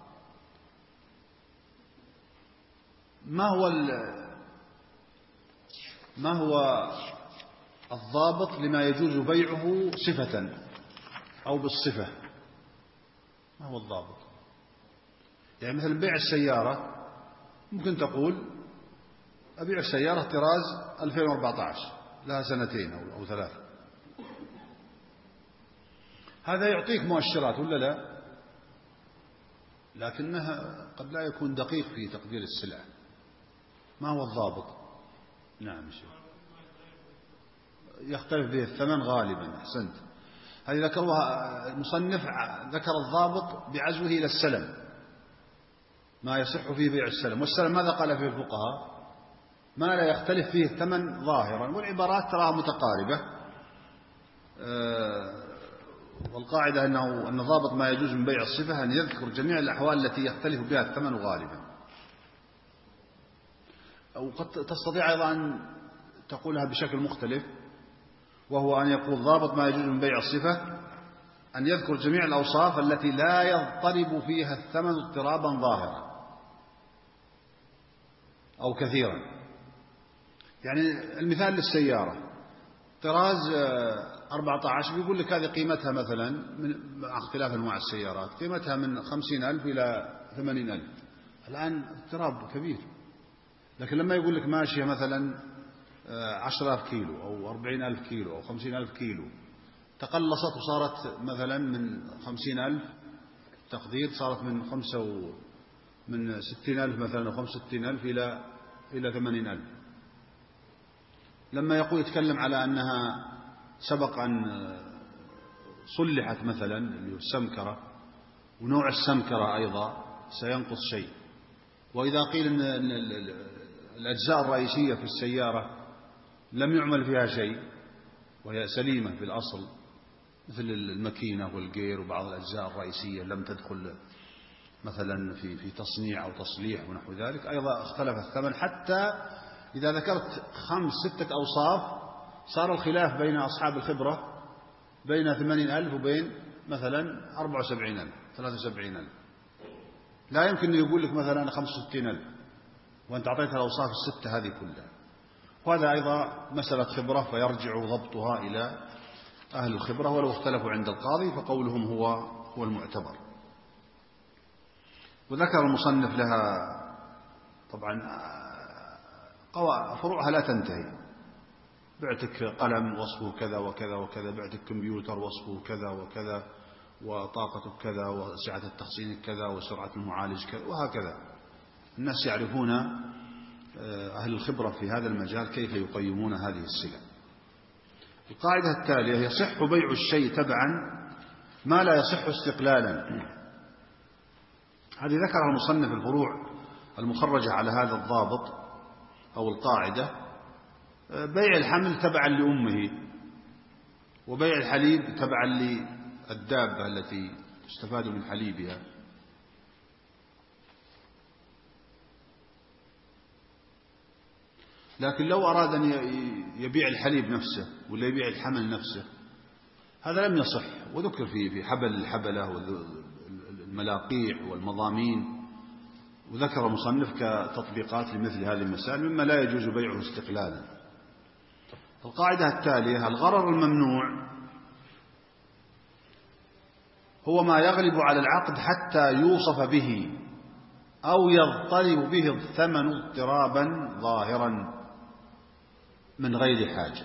ما هو الضابط لما يجوز بيعه صفة أو بالصفة؟ ما هو الضابط؟ يعني مثل بيع السيارة، ممكن تقول أبيع السيارة طراز 2014 لها 2 أو 3، هذا يعطيك مؤشرات ولا لا؟ لكنها قد لا يكون دقيق في تقدير السلعة. ما هو الضابط؟ نعم شيخ. يختلف به الثمن غالبا. أحسنت. هذه ذكرها المصنف، ذكر الضابط بعزوه إلى السلم، ما يصح فيه بيع السلم. والسلم ماذا قال فيه الفقهاء؟ ما لا يختلف فيه الثمن ظاهرا، والعبارات تراها متقاربة. والقاعدة أن ضابط ما يجوز من بيع الصفة أن يذكر جميع الأحوال التي يختلف بها الثمن غالبا. أو قد تستطيع أيضا أن تقولها بشكل مختلف، وهو أن يقول ضابط ما يجوز من بيع الصفة أن يذكر جميع الأوصاف التي لا يضطرب فيها الثمن اضطرابا ظاهرا أو كثيرا. يعني المثال للسيارة طراز 14 بيقول لك هذه قيمتها مثلا مع اختلاف أنواع السيارات قيمتها من 50,000 إلى 80,000. الآن اضطراب كبير. لكن لما يقول لك ماشية مثلا 10,000 كيلو أو 40,000 كيلو أو 50,000 كيلو، تقلصت وصارت مثلا من 50,000 تقدير، صارت من 60,000 مثلا أو 65,000 إلى 80,000. لما يتكلم على أنها سبق أن صلحت مثلا السمكرة، ونوع السمكرة أيضا سينقص شيء. وإذا قيل أن الأجزاء الرئيسية في السيارة لم يعمل فيها شيء وهي سليمة في الأصل، مثل الماكينة والجير وبعض الأجزاء الرئيسية لم تدخل مثلا في تصنيع أو تصليح ونحو ذلك، أيضا اختلف الثمن. حتى إذا ذكرت 5-6 أوصاف صار الخلاف بين أصحاب الخبرة بين 80,000 وبين مثلا 74,000 73,000. لا يمكن يقول لك مثلا 65,000 وأنت أعطيتها الأوصاف الستة هذه كلها. وهذا أيضا مسألة خبرة، فيرجع ضبطها إلى أهل الخبرة، ولو اختلفوا عند القاضي فقولهم هو المعتبر. وذكر المصنف لها طبعا فروعها لا تنتهي. بعتك قلم وصفه كذا وكذا وكذا، بعتك كمبيوتر وصفه كذا وكذا، وطاقته كذا، وسعة التخزين كذا، وسرعة المعالج كذا، وهكذا. الناس يعرفون أهل الخبرة في هذا المجال كيف يقيمون هذه السلع. القاعدة التالية: يصح بيع الشيء تبعا ما لا يصح استقلالا. هذه ذكرها المصنف الفروع المخرجة على هذا الضابط أو القاعدة: بيع الحمل تبعا لأمه، وبيع الحليب تبعا للدابة التي تستفاد من حليبها. لكن لو أراد أن يبيع الحليب نفسه ولا يبيع الحمل نفسه هذا لم يصح. وذكر في حبل الحبلة والملاقيح والمضامين، وذكر المصنف كتطبيقات لمثل هذه المسائل مما لا يجوز بيعه استقلالا. القاعدة التالية: الغرر الممنوع هو ما يغلب على العقد حتى يوصف به أو يضطرب به الثمن اضطرابا ظاهرا من غير حاجة.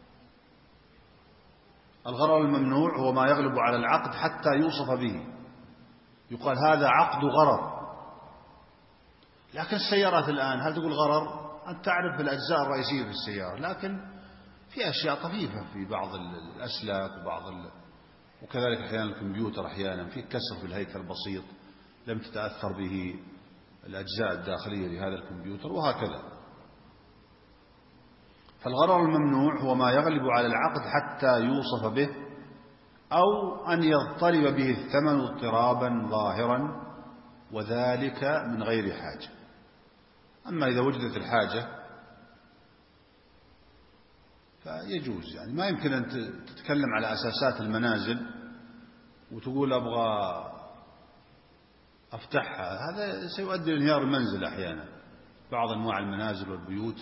الغرر الممنوع هو ما يغلب على العقد حتى يوصف به. يقال هذا عقد غرر. لكن السيارات الآن هل تقول غرر؟ أنت تعرف الأجزاء الرئيسية في السيارة، لكن في أشياء طفيفة في بعض الأسلاك وكذلك أحيانا الكمبيوتر أحيانا في كسر في الهيكل بسيط لم تتأثر به الأجزاء الداخلية لهذا الكمبيوتر، وهكذا. فالغرر الممنوع هو ما يغلب على العقد حتى يوصف به أو أن يضطرب به الثمن اضطرابا ظاهرا، وذلك من غير حاجة. أما إذا وجدت الحاجة فيجوز. يعني ما يمكن أن تتكلم على أساسات المنازل وتقول أبغى أفتحها، هذا سيؤدي لانهيار المنزل أحيانا، بعض أنواع المنازل والبيوت.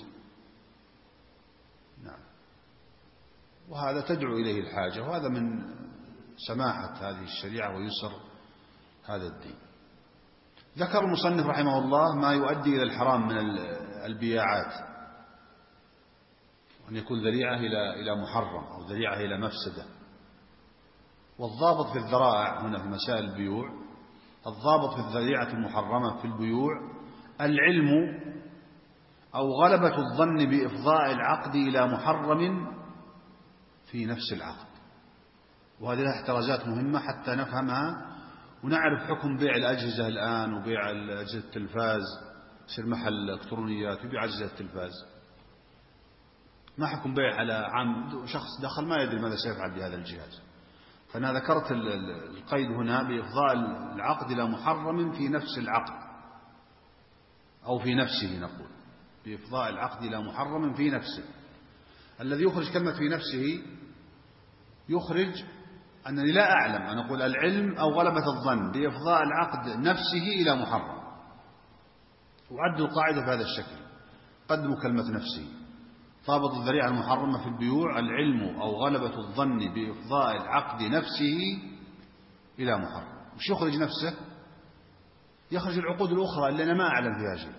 نعم. وهذا تدعو إليه الحاجة، وهذا من سماحة هذه الشريعة ويسر هذا الدين. ذكر المصنف رحمه الله ما يؤدي إلى الحرام من البياعات، أن يكون ذريعة إلى محرم أو ذريعة إلى مفسدة. والضابط في الذرائع هنا في مسائل البيوع، الضابط في الذريعة المحرمة في البيوع العلم أو غلبة الظن بإفضاء العقد إلى محرم في نفس العقد. وهذه لها احترازات مهمة حتى نفهمها ونعرف حكم بيع الأجهزة الآن، وبيع أجهزة التلفاز، يصير محل إلكترونيات ويبيع أجهزة التلفاز. ما حكم بيع على عام شخص دخل ما يدري ماذا سيفعل بهذا الجهاز. فأنا ذكرت القيد هنا بإفضاء العقد إلى محرم في نفس العقد أو في نفسه، نقول بإفضاء العقد إلى محرم في نفسه. الذي يخرج كلمة في نفسه يخرج أنني لا أعلم، أنا أقول العلم أو غلبة الظن بإفضاء العقد نفسه إلى محرم. وعد القاعدة بهذا الشكل: قدموا كلمة نفسه. ضابط الذريعة المحرمة في البيوع العلم أو غلبة الظن بإفضاء العقد نفسه إلى محرم. وش يخرج نفسه؟ يخرج العقود الأخرى اللي أنا ما أعلم فيها شيء.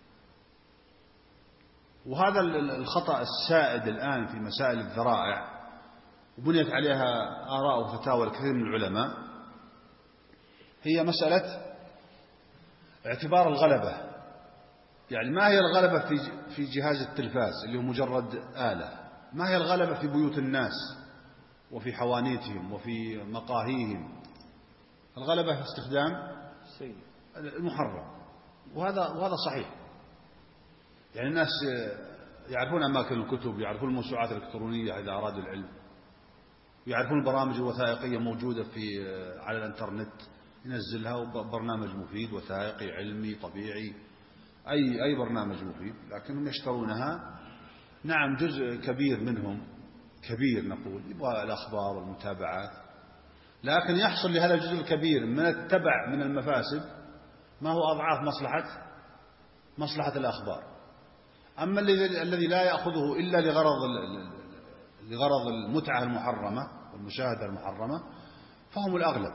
وهذا الخطأ السائد الآن في مسائل الذرائع، وبنيت عليها آراء وفتاوى الكثير من العلماء، هي مسألة اعتبار الغلبة. يعني ما هي الغلبة في جهاز التلفاز اللي هو مجرد آلة؟ ما هي الغلبة في بيوت الناس وفي حوانيتهم وفي مقاهيهم؟ الغلبة في استخدام المحرم. وهذا صحيح. يعني الناس يعرفون أماكن الكتب، يعرفون الموسوعات الإلكترونية إذا أرادوا العلم، يعرفون البرامج الوثائقية موجودة على الانترنت، ينزلها برنامج مفيد وثائقي علمي طبيعي، أي برنامج مفيد، لكنهم يشترونها. نعم جزء كبير منهم، كبير نقول، يبغى الأخبار والمتابعات، لكن يحصل لهذا الجزء الكبير من التبع من المفاسد ما هو أضعاف مصلحة الأخبار. أما الذي لا يأخذه إلا لغرض المتعة المحرمة والمشاهدة المحرمة فهم الأغلب.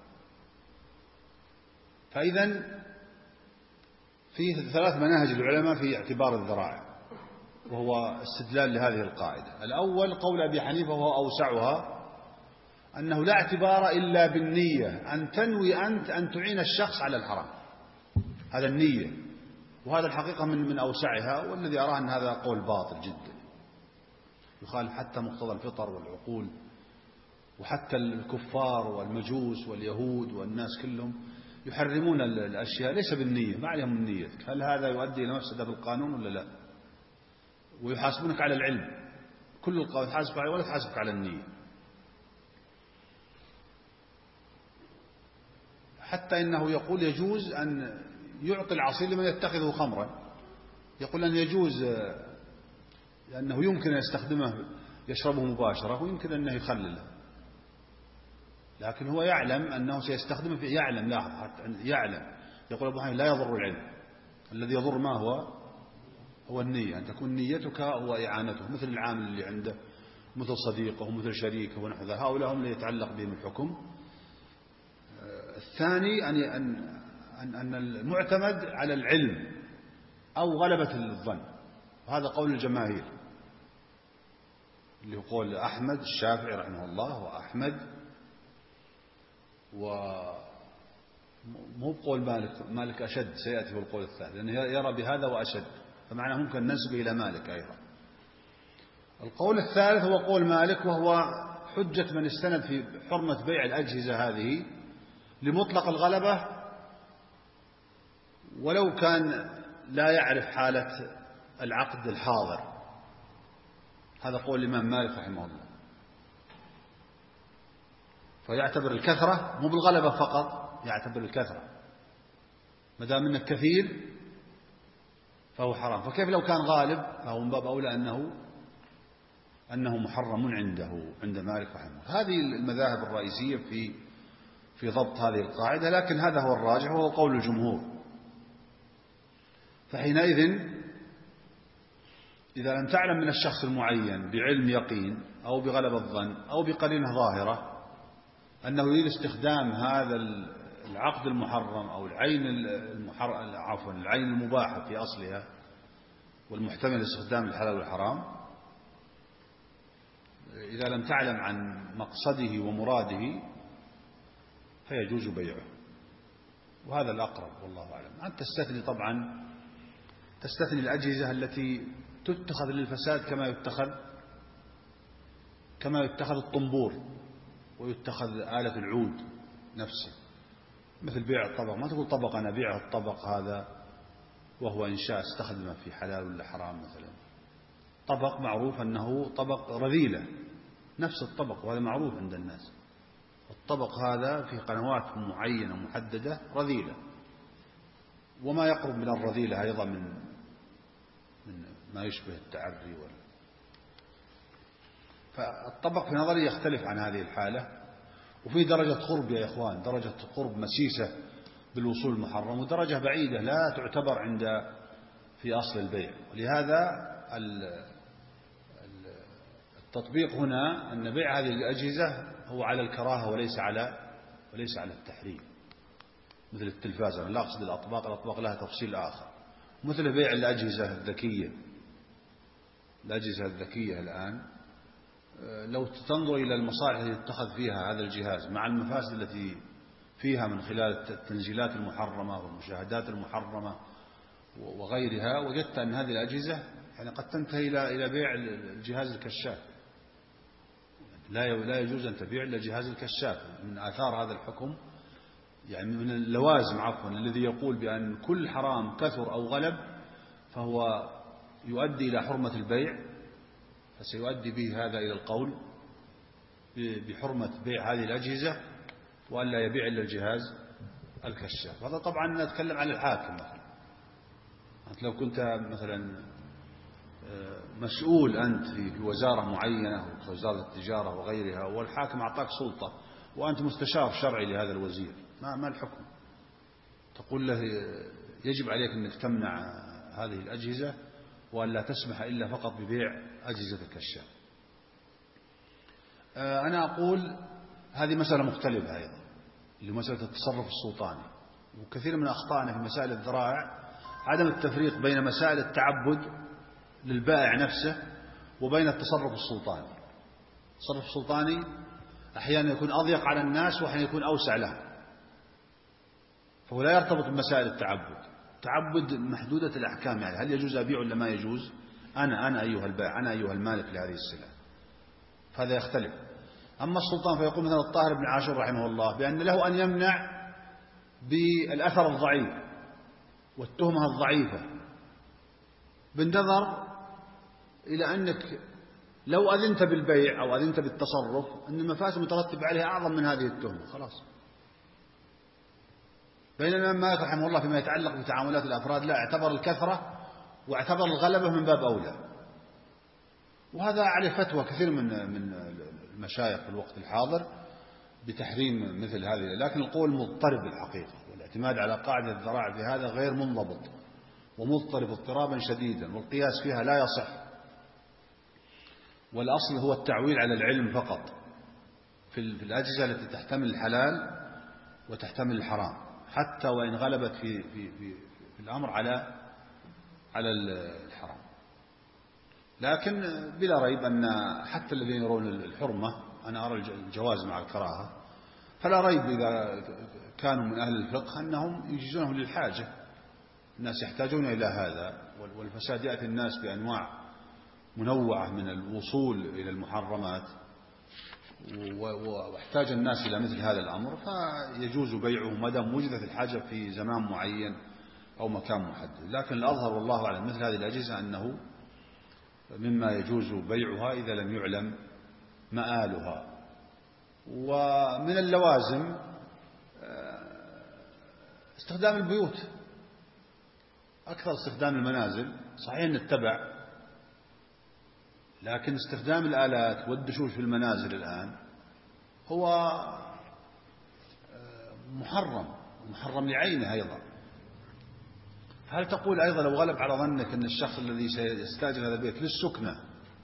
فإذا فيه 3 مناهج العلماء في اعتبار الذرائع، وهو استدلال لهذه القاعدة. الأول قول أبي حنيفة وهو أوسعها، أنه لا اعتبار إلا بالنية، أن تنوي أنت أن تعين الشخص على الحرام، هذا النية. وهذا الحقيقة من أوسعها، والذي أراه أن هذا قول باطل جدا يخالف حتى مقتضى الفطر والعقول. وحتى الكفار والمجوس واليهود والناس كلهم يحرمون الأشياء ليس بالنية، ما عليهم النية. هل هذا يؤدي إلى مفسدة بالقانون ولا لا؟ ويحاسبونك على العلم، كل القانون تحاسبك عليه ولا تحاسبك على النية. حتى إنه يقول يجوز أن يعطي العصير لمن يتخذه خمرا، يقول أن يجوز لأنه يمكن أن يستخدمه يشربه مباشرة، ويمكن أنه يخلله، لكن هو يعلم أنه سيستخدمه في يعلم. لاحظ يعلم. يقول أبو حنيفة لا يضر العلم، الذي يضر ما هو النية، أن تكون نيتك هو إعانته، مثل العامل اللي عنده، مثل صديقه ومثل شريكه ونحو ذلك، هؤلاء هم اللي يتعلق بهم الحكم. الثاني أن المعتمد على العلم أو غلبة الظن، وهذا قول الجماهير اللي هو قول أحمد الشافعي رحمه الله وأحمد، ومو بقول مالك أشد، سيأتي في القول الثالث، لأنه يرى بهذا وأشد، فمعناه ممكن نسبه إلى مالك أيضا. القول الثالث هو قول مالك، وهو حجة من استند في حرمة بيع الأجهزة هذه لمطلق الغلبة، ولو كان لا يعرف حالة العقد الحاضر. هذا قول الإمام مالك رحمه الله. فيعتبر الكثرة مو بالغلبة فقط، يعتبر الكثرة، ما دام انك كثير فهو حرام. فكيف لو كان غالب؟ فهو من باب أولى أنه محرم عند مالك رحمه الله. هذه المذاهب الرئيسية في ضبط هذه القاعدة، لكن هذا هو الراجح وهو قول الجمهور. فحينئذ إذا لم تعلم من الشخص المعين بعلم يقين أو بغلب الظن أو بقرينة ظاهرة أنه يريد استخدام هذا العقد المحرم أو العين المباحة في أصلها والمحتمل استخدام الحلال والحرام، إذا لم تعلم عن مقصده ومراده فيجوز بيعه، وهذا الأقرب والله أعلم. أنت تستثني الأجهزة التي تتخذ للفساد، كما يتخذ الطنبور ويتخذ آلة العود نفسه، مثل بيع الطبق. ما تقول طبق أنا بيع الطبق هذا وهو إن شاء استخدمه في حلال ولا حرام. مثلا طبق معروف أنه طبق رذيلة، نفس الطبق، وهذا معروف عند الناس. الطبق هذا في قنوات معينة محددة رذيلة، وما يقرب من الرذيلة أيضا من ما يشبه التعري فالطبق في نظري يختلف عن هذه الحالة. وفي درجة قرب يا إخوان، درجة قرب مسيسة بالوصول المحرم، ودرجة بعيدة لا تعتبر في أصل البيع. ولهذا التطبيق هنا أن بيع هذه الأجهزة هو على الكراهة وليس على التحريم. مثل التلفاز، أنا لا أقصد الأطباق لها تفصيل آخر. مثل بيع الأجهزة الذكية الآن، لو تنظر إلى المصالح التي يتخذ فيها هذا الجهاز مع المفاسد التي فيها من خلال التنزيلات المحرمة والمشاهدات المحرمة وغيرها، وجدت أن هذه الأجهزة يعني قد تنتهي إلى بيع الجهاز الكشاف. لا يجوز أن تبيع إلا جهاز الكشاف. من آثار هذا الحكم، يعني من اللوازم الذي يقول بأن كل حرام كثر أو غلب فهو يؤدي إلى حرمة البيع، فسيؤدي به هذا إلى القول بحرمة بيع هذه الأجهزة وأن لا يبيع إلا الجهاز الكشاف. هذا طبعا نتكلم عن الحاكم. مثلا لو كنت مثلا مسؤول أنت في وزارة معينة، وزارة التجارة وغيرها، والحاكم أعطاك سلطة وأنت مستشار شرعي لهذا الوزير، ما الحكم؟ تقول له يجب عليك أنك تمنع هذه الأجهزة وأن لا تسمح إلا فقط ببيع أجهزة الكشاف. أنا أقول هذه مسألة مختلفة أيضا، اللي مسألة التصرف السلطاني. وكثير من أخطائنا في مسائل الذرائع عدم التفريق بين مسائل التعبد للبائع نفسه وبين التصرف السلطاني. التصرف السلطاني أحيانا يكون أضيق على الناس وأحيانا يكون أوسع لهم، فهو لا يرتبط بمسائل التعبد. تعبد محدودة الأحكام، يعني هل يجوز أبيع ولا ما يجوز؟ أنا أيها البائع، أنا أيها المالك لهذه السلعة، فهذا يختلف. أما السلطان فيقول مثلا الطاهر بن عاشور رحمه الله بأن له أن يمنع بالأثر الضعيف والتهمة الضعيفة، بالنظر إلى أنك لو أذنت بالبيع أو أذنت بالتصرف أن المفاسد المترتب عليها أعظم من هذه التهمة، خلاص. بينما الإمام مالك رحمه الله فيما يتعلق بتعاملات الأفراد لا، اعتبر الكثرة واعتبر الغلبة من باب أولى. وهذا عليه فتوى كثير من المشايخ في الوقت الحاضر بتحريم مثل هذه، لكن القول مضطرب الحقيقة، والاعتماد على قاعدة الذراع في هذا غير منضبط ومضطرب اضطرابا شديدا، والقياس فيها لا يصح. والأصل هو التعويل على العلم فقط في الأجهزة التي تحتمل الحلال وتحتمل الحرام، حتى وإن غلبت في الأمر على الحرام. لكن بلا ريب أن حتى الذين يرون الحرمة، أنا أرى الجواز مع الكراهة، فلا ريب إذا كانوا من أهل الفقه أنهم يجيزونه للحاجة. الناس يحتاجون إلى هذا، والفساد يأتي الناس بأنواع منوعة من الوصول إلى المحرمات، واحتاج الناس إلى مثل هذا الأمر، فيجوز بيعه ما دام وجدت الحاجة في زمان معين أو مكان محدد. لكن الأظهر والله أعلم مثل هذه الأجهزة أنه مما يجوز بيعها إذا لم يعلم مآلها. ومن اللوازم استخدام البيوت أكثر استخدام المنازل. صحيح نتبع، لكن استخدام الآلات والدشوش في المنازل الآن هو محرم لعينه أيضا. هل تقول أيضا لو غلب على ظنك أن الشخص الذي سيستأجر هذا البيت للسكنة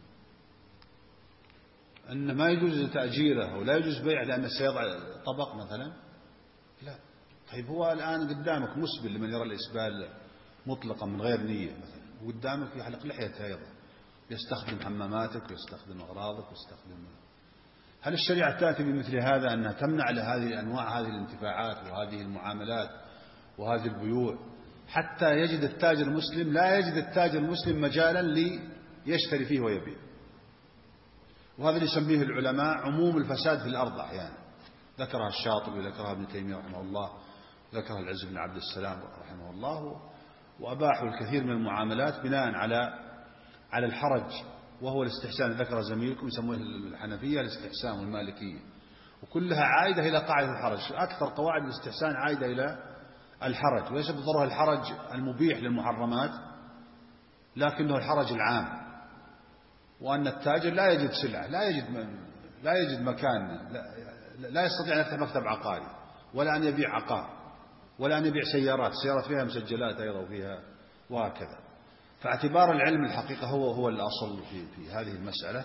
أن ما يجوز تأجيره ولا يجوز بيعه لأنه سيضع طبق مثلا؟ لا. طيب هو الآن قدامك مسبل لمن يرى الإسبال مطلقا من غير نية مثلا، وقدامك يحلق لحيته أيضا، يستخدم حماماتك ويستخدم أغراضك ويستخدم. هل الشريعة تأتي بمثل هذا أنها تمنع لهذه الأنواع، هذه الانتفاعات وهذه المعاملات وهذه البيوع، حتى يجد التاجر المسلم؟ لا يجد التاجر المسلم مجالا ليشتري فيه ويبيع. وهذا اللي يسميه العلماء عموم الفساد في الأرض. أحيانا ذكرها الشاطبي وذكرها ابن تيمية رحمه الله، ذكرها العز بن عبد السلام رحمه الله، وأباحوا الكثير من المعاملات بناء على الحرج، وهو الاستحسان. ذكر زميلكم يسموه الحنفية الاستحسان والمالكية، وكلها عائدة إلى قاعدة الحرج. أكثر قواعد الاستحسان عائدة إلى الحرج، وليس بالضرورة الحرج المبيح للمحرمات، لكنه الحرج العام. وأن التاجر لا يجد سلعة، لا يجد مكان، لا يستطيع أن يفتح مكتب عقاري، ولا أن يبيع عقار، ولا أن يبيع سيارات فيها مسجلات أيضا وفيها وهكذا. فاعتبار العلم الحقيقة هو الأصل في هذه المسألة،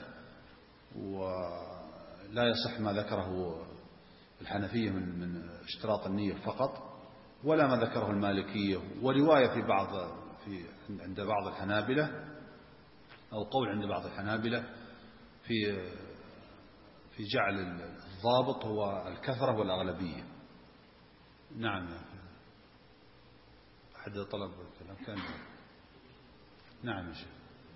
ولا يصح ما ذكره الحنفية من اشتراط النية فقط، ولا ما ذكره المالكية. ورواية عند بعض الحنابلة، أو قول عند بعض الحنابلة في جعل الضابط هو الكثرة والأغلبية. نعم يا أخي، أحد طلب الكلام كان. نعم يا شيخ.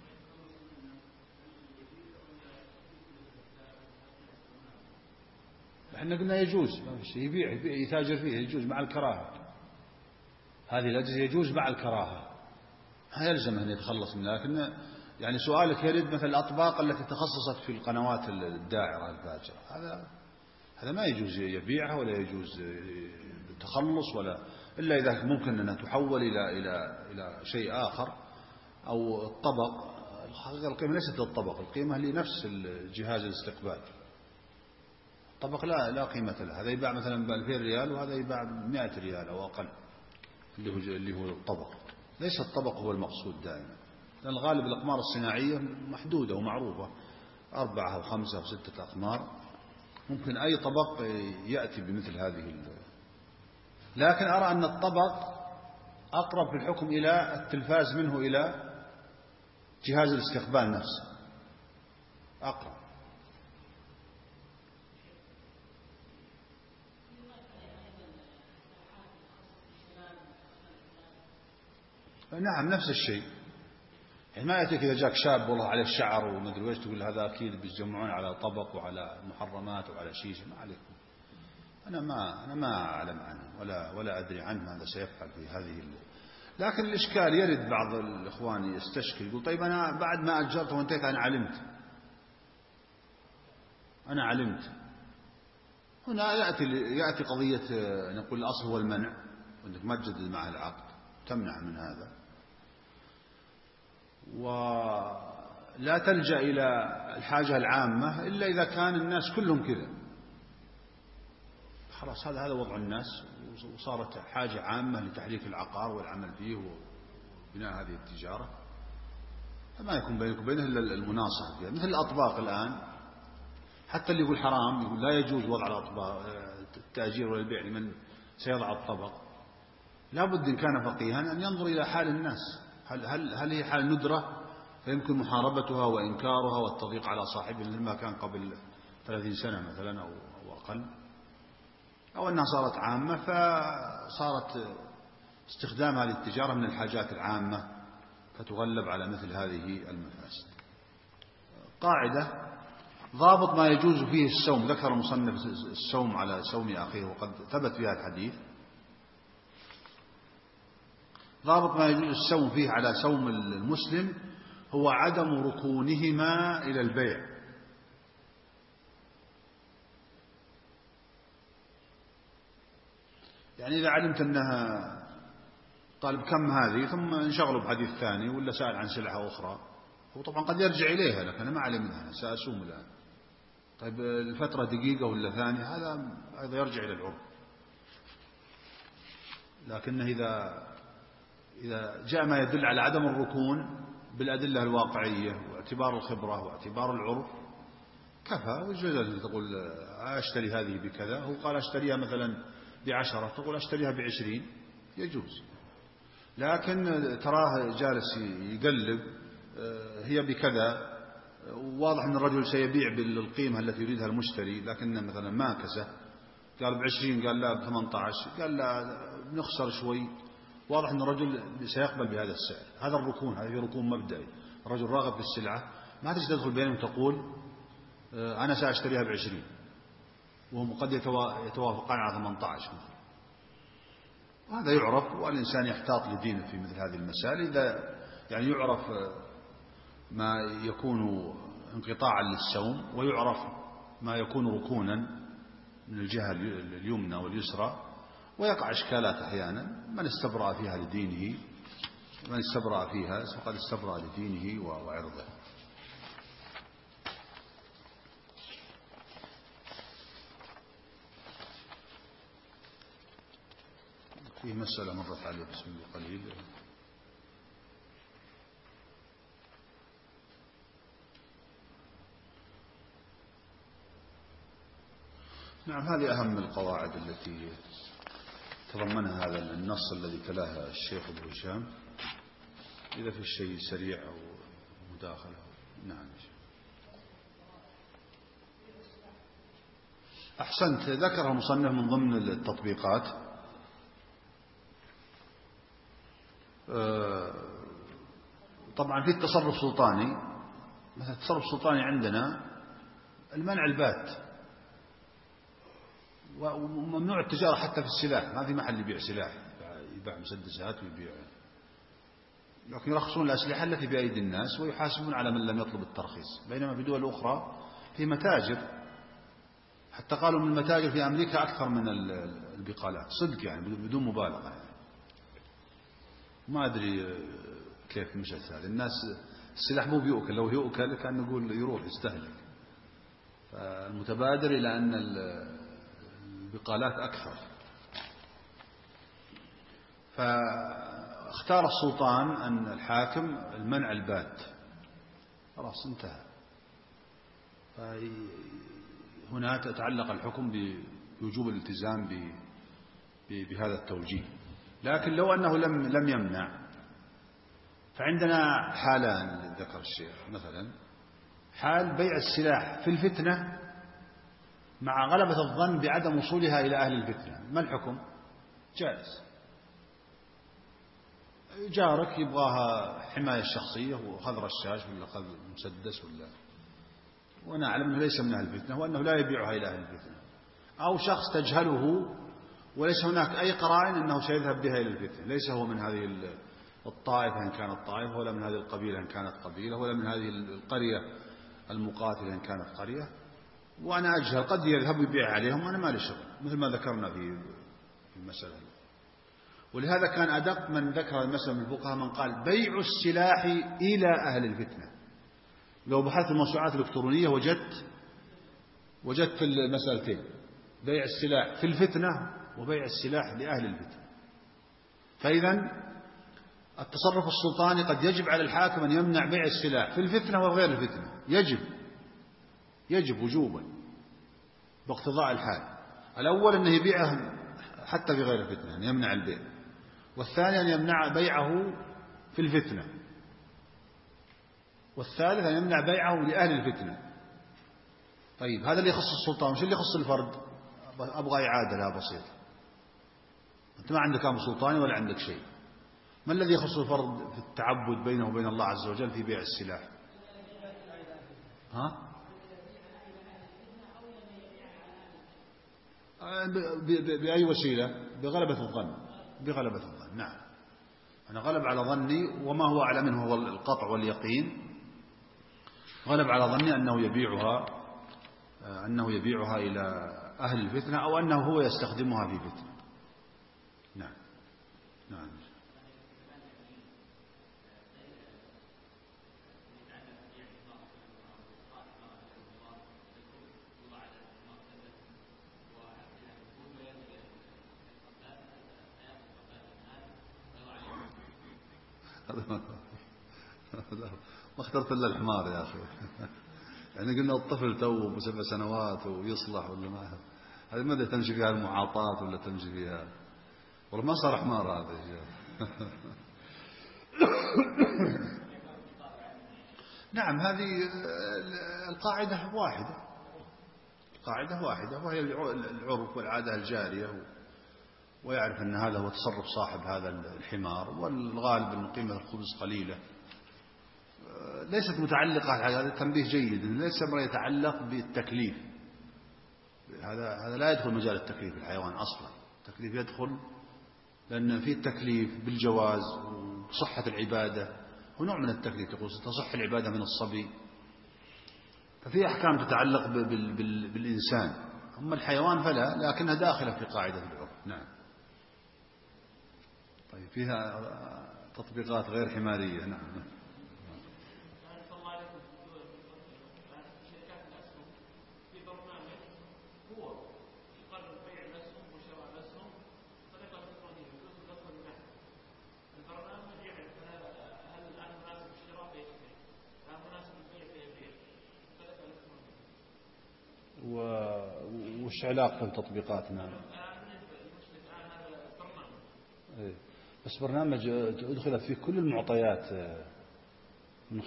احنا قلنا يجوز، يبيع يتاجر فيه يجوز مع الكراهة. هذه الأجهزة يجوز مع الكراهة، ما يلزم أن يتخلص منها. لكن يعني سؤالك يرد مثل الأطباق التي تخصصت في القنوات الداعرة الفاجرة، هذا ما يجوز يبيعها ولا يجوز التخلص، ولا إلا إذا ممكن أنها تحول إلى شيء آخر. أو الطبق، الحقيقة القيمة ليست للطبق، القيمة لنفس الجهاز الاستقبال. الطبق لا قيمة له، هذا يباع مثلا ب2000 ريال وهذا يباع ب100 ريال أو أقل. اللي هو الطبق. ليس الطبق هو المقصود دائما، لأن الغالب الأقمار الصناعية محدودة ومعروفة، 4 أو 5 أو 6 أقمار، ممكن أي طبق يأتي بمثل هذه لكن أرى أن الطبق أقرب في الحكم إلى التلفاز منه إلى جهاز الاستقبال نفسه، أقرب. نعم نفس الشيء، يعني ما يأتيك إذا جاك شاب والله عليه الشعر ومدري ويش تقول هذا أكيد بيجمعون على طبق وعلى محرمات وعلى شيشة. ما عليكم، أنا ما أعلم عنه ولا أدري عنه ماذا سيفعل في هذه لكن الإشكال يرد بعض الإخوان يستشكل يقول طيب أنا بعد ما أجرت وانتهيت أنا علمت. هنا يأتي قضية نقول الأصل هو المنع، وأنك ما تجدد معه العقد، تمنع من هذا، ولا تلجأ إلى الحاجة العامة إلا إذا كان الناس كلهم كذا، خلاص هذا وضع الناس، وصارت حاجة عامة لتحريك العقار والعمل فيه وبناء هذه التجارة، فما يكون بينك وبينه إلا المناصحة فيها. مثل الأطباق الآن، حتى اللي يقول حرام يقول لا يجوز وضع الأطباق التأجير ولا البيع لمن سيضع الطبق، لابد إن كان فقيها أن ينظر إلى حال الناس، هل هي حال ندرة فيمكن محاربتها وإنكارها والتضييق على صاحبها مثل ما كان قبل 30 سنة مثلا أو أقل، أو أنها صارت عامة فصارت استخدامها للتجارة من الحاجات العامة فتغلب على مثل هذه المفاسد. قاعدة: ضابط ما يجوز فيه السوم، ذكر المصنف السوم على سوم أخيه وقد ثبت فيها الحديث. ضابط ما يجوز السوم فيه على سوم المسلم هو عدم ركونهما إلى البيع، يعني إذا علمت أنها طالب كم هذه ثم انشغلوا بحديث ثاني ولا سأل عن سلعة أخرى، هو طبعا قد يرجع إليها لكن أنا ما علم منها، أنا سأسوم الآن، طيب الفترة دقيقة ولا ثانية، هذا يرجع إلى العرف. لكنه إذا جاء ما يدل على عدم الركون بالأدلة الواقعية واعتبار الخبرة واعتبار العرف كفى، ويجوز أن تقول أشتري هذه بكذا، هو قال أشتريها مثلا ب10 تقول أشتريها ب20، يجوز. لكن تراه جالس يقلب هي بكذا، واضح أن الرجل سيبيع بالقيمة التي يريدها المشتري، لكن مثلا ما كسه، قال ب20 قال لا ب18 قال لا بنخسر شوي، واضح أن الرجل سيقبل بهذا السعر. هذا الركون، هذا ركون مبدئي، الرجل راغب في السلعة، ما تجي تدخل بينهم وتقول أنا سأشتريها ب20 وهم قد يتوافقان على 18 مثلا. وهذا يعرف، والإنسان يحتاط لدينه في مثل هذه المسائل، إذا يعني يعرف ما يكون انقطاعا للسوم ويعرف ما يكون ركونا من الجهة اليمنى واليسرى، ويقع إشكالات أحيانا، من استبرأ فيها لدينه، من استبرأ فيها فقد استبرأ لدينه وعرضه. في مسألة مرت عليه بسم الله قليل، نعم هذه أهم القواعد التي تضمنها هذا النص الذي تلاه الشيخ ابن هشام، إذا في الشيء سريع أو مداخلة. نعم أحسنت، ذكرها مصنف من ضمن التطبيقات. طبعا في التصرف السلطاني، مثلا التصرف السلطاني عندنا المنع البات، وممنوع التجارة حتى في السلاح، ما في محل يبيع سلاح، يبيع مسدسات ويبيع، لكن يرخصون الأسلحة التي بأيدي الناس ويحاسبون على من لم يطلب الترخيص. بينما في دول أخرى في متاجر، حتى قالوا من المتاجر في أمريكا أكثر من البقالات، صدق يعني بدون مبالغة يعني. ما أدري كيف مشت هذه الناس، السلاح مو بيؤكل، لو يؤكل كان نقول يروح يستهلك، فالمتبادر إلى أن البقالات أكثر. فاختار السلطان أن الحاكم المنع البات، خلاص انتهى. فهنا تتعلق الحكم بوجوب الالتزام بهذا التوجيه. لكن لو أنه لم يمنع، فعندنا حالان ذكر الشيخ، مثلا حال بيع السلاح في الفتنة مع غلبة الظن بعدم وصولها إلى أهل الفتنة. ما الحكم؟ جائز. جارك يبغاها حماية شخصية وأخذ رشاش ولا أخذ مسدس وأنا أعلم أنه ليس من أهل الفتنة وأنه لا يبيعها إلى أهل الفتنة، أو شخص تجهله وليس هناك أي قرائن أنه سيذهب بها إلى الفتنة، ليس هو من هذه الطائفة إن كانت طائفة، ولا من هذه القبيلة إن كانت قبيلة، ولا من هذه القرية المقاتلة إن كانت قرية، وأنا أجهل قد يذهب يبيع عليهم وأنا ما لي شغل، مثل ما ذكرنا في المسألة. ولهذا كان أدق من ذكر المسألة من الفقهاء من قال بيع السلاح إلى أهل الفتنة. لو بحثت الموسوعات الإلكترونية وجدت في المسألتين بيع السلاح في الفتنة وبيع السلاح لأهل الفتنة. فإذا التصرف السلطاني قد يجب على الحاكم أن يمنع بيع السلاح في الفتنة وغير الفتنة، يجب وجوبا باقتضاء الحال. الأول أنه يبيعه حتى في غير الفتنة، أن يمنع البيع، والثاني أن يمنع بيعه في الفتنة، والثالث أن يمنع بيعه لأهل الفتنة. طيب هذا اللي يخص السلطان. وش اللي يخص الفرد؟ أبغى إعادة لا بسيط، أنت ما عندك أمر سلطاني ولا عندك شيء. ما الذي يخص الفرد في التعبد بينه وبين الله عز وجل في بيع السلاح؟ بأي وسيلة؟ بغلبة الظن. نعم، أنا غلب على ظني، وما هو أعلى منه هو القطع واليقين. غلب على ظني أنه يبيعها إلى أهل الفتنة، أو أنه هو يستخدمها في فتنة. نعم. ما اخترت إلا الحمار يا أخي. يعني قلنا الطفل تو ب7 سنوات ويصلح ولا ما، هذه ماذا تمشي فيها المعاطات ولا تمشي فيها، والله ما صار حمار هذا. نعم، هذه القاعدة واحدة، وهي العرف والعادة الجارية، ويعرف أن هذا هو تصرف صاحب هذا الحمار، والغالب أن قيمة الخبز قليلة، ليست متعلقة. هذا تنبيه جيد، ليس ما يتعلق بالتكليف. هذا لا يدخل مجال التكليف في الحيوان أصلا. التكليف يدخل لأن فيه التكليف بالجواز وصحة العبادة، هو نوع من التكليف، يقول تصح العبادة من الصبي، ففي أحكام تتعلق بالإنسان. أما الحيوان فلا، لكنها داخلة في قاعدة العرف. نعم. طيب فيها تطبيقات غير حمارية. نعم. وش علاقة التطبيقات؟ بس برنامج أدخلت فيه كل المعطيات من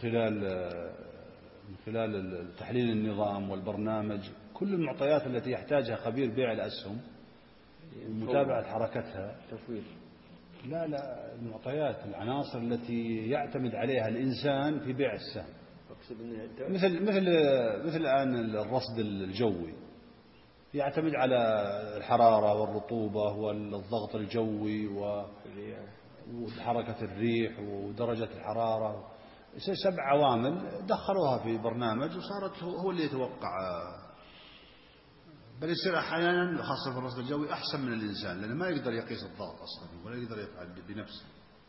خلال تحليل النظام والبرنامج، كل المعطيات التي يحتاجها خبير بيع الأسهم ومتابعة حركتها. تفويض؟ لا، المعطيات، العناصر التي يعتمد عليها الإنسان في بيع السهم، مثل الآن الرصد الجوي يعتمد على الحرارة والرطوبة والضغط الجوي وحركة الريح ودرجة الحرارة، 7 عوامل دخلوها في برنامج وصارت هو اللي يتوقع. بل يصير أحيانا خاصة في الرصد الجوي أحسن من الإنسان، لأنه ما يقدر يقيس الضغط أصلا ولا يقدر يفعل بنفسه.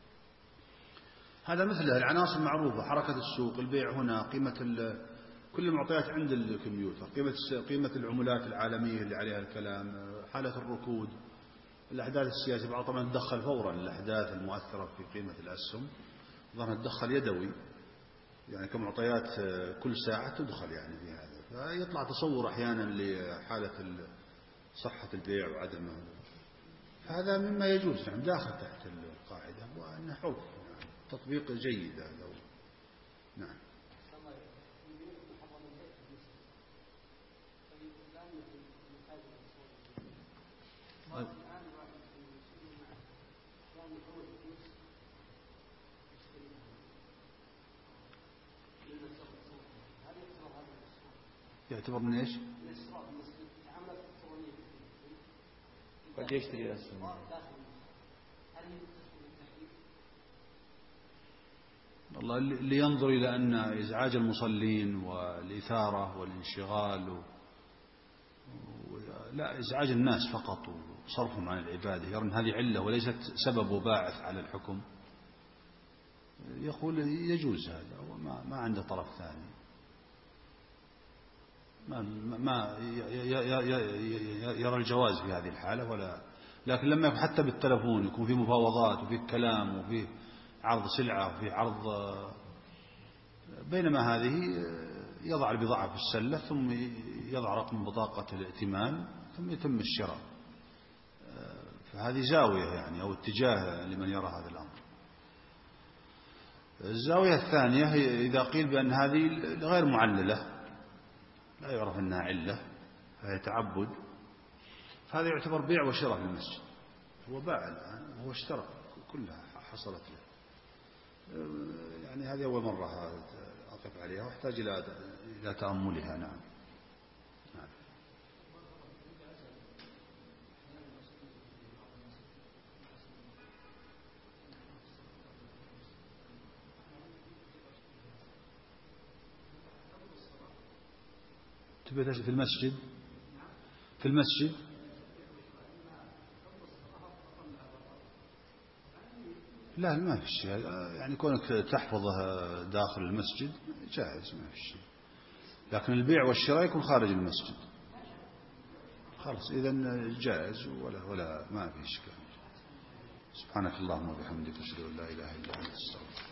هذا مثل العناصر المعروفة، حركة السوق، البيع هنا، قيمة كل المعطيات عند الكمبيوتر، قيمة العملات العالمية اللي عليها الكلام، حالة الركود، الأحداث السياسية بعض طبعا تدخل فورا الأحداث المؤثرة في قيمة الأسهم، ظهر تدخل يدوي، يعني كمعطيات كل ساعة تدخل يعني في هذا، فيطلع تصور أحيانا لحالة صحة البيع وعدمه. هذا مما يجوز يعني داخل تحت القاعدة، وأنه عرف يعني تطبيق جيد هذا. نعم. يعتبر من ايش؟ قد يشتري أسهم. والله اللي ينظر إلى أن إزعاج المصلين والإثارة والانشغال لا، إزعاج الناس فقط وصرفهم عن العبادة، يرى أن هذه علة وليست سبب وباعث على الحكم، يقول يجوز هذا وما عنده طرف ثاني، ما يرى الجواز في هذه الحالة ولا. لكن لما يكون حتى بالتلفون يكون في مفاوضات وفي كلام وفي عرض سلعة وفي عرض، بينما هذه يضع البضاعة في السلة ثم يضع رقم بطاقة الائتمان ثم يتم الشراء، فهذه زاوية يعني أو اتجاه لمن يرى هذا الأمر. الزاوية الثانية إذا قيل بأن هذه غير معللة لا يعرف أنها علة فهي تعبد، فهذا يعتبر بيع وشراء في المسجد، هو باع الآن هو اشترى كلها حصلت له، يعني هذه أول مرة أقف عليها واحتاج إلى تأملها. نعم. تبي في المسجد؟ في المسجد لا ما في شيء، يعني كونك تحفظه داخل المسجد جائز ما في شيء، لكن البيع والشراء يكون خارج المسجد خلاص، إذن جائز ولا ما في إشكال. سبحانك اللهم وبحمدك أشهد أن لا إله إلا أنت أستغفرك.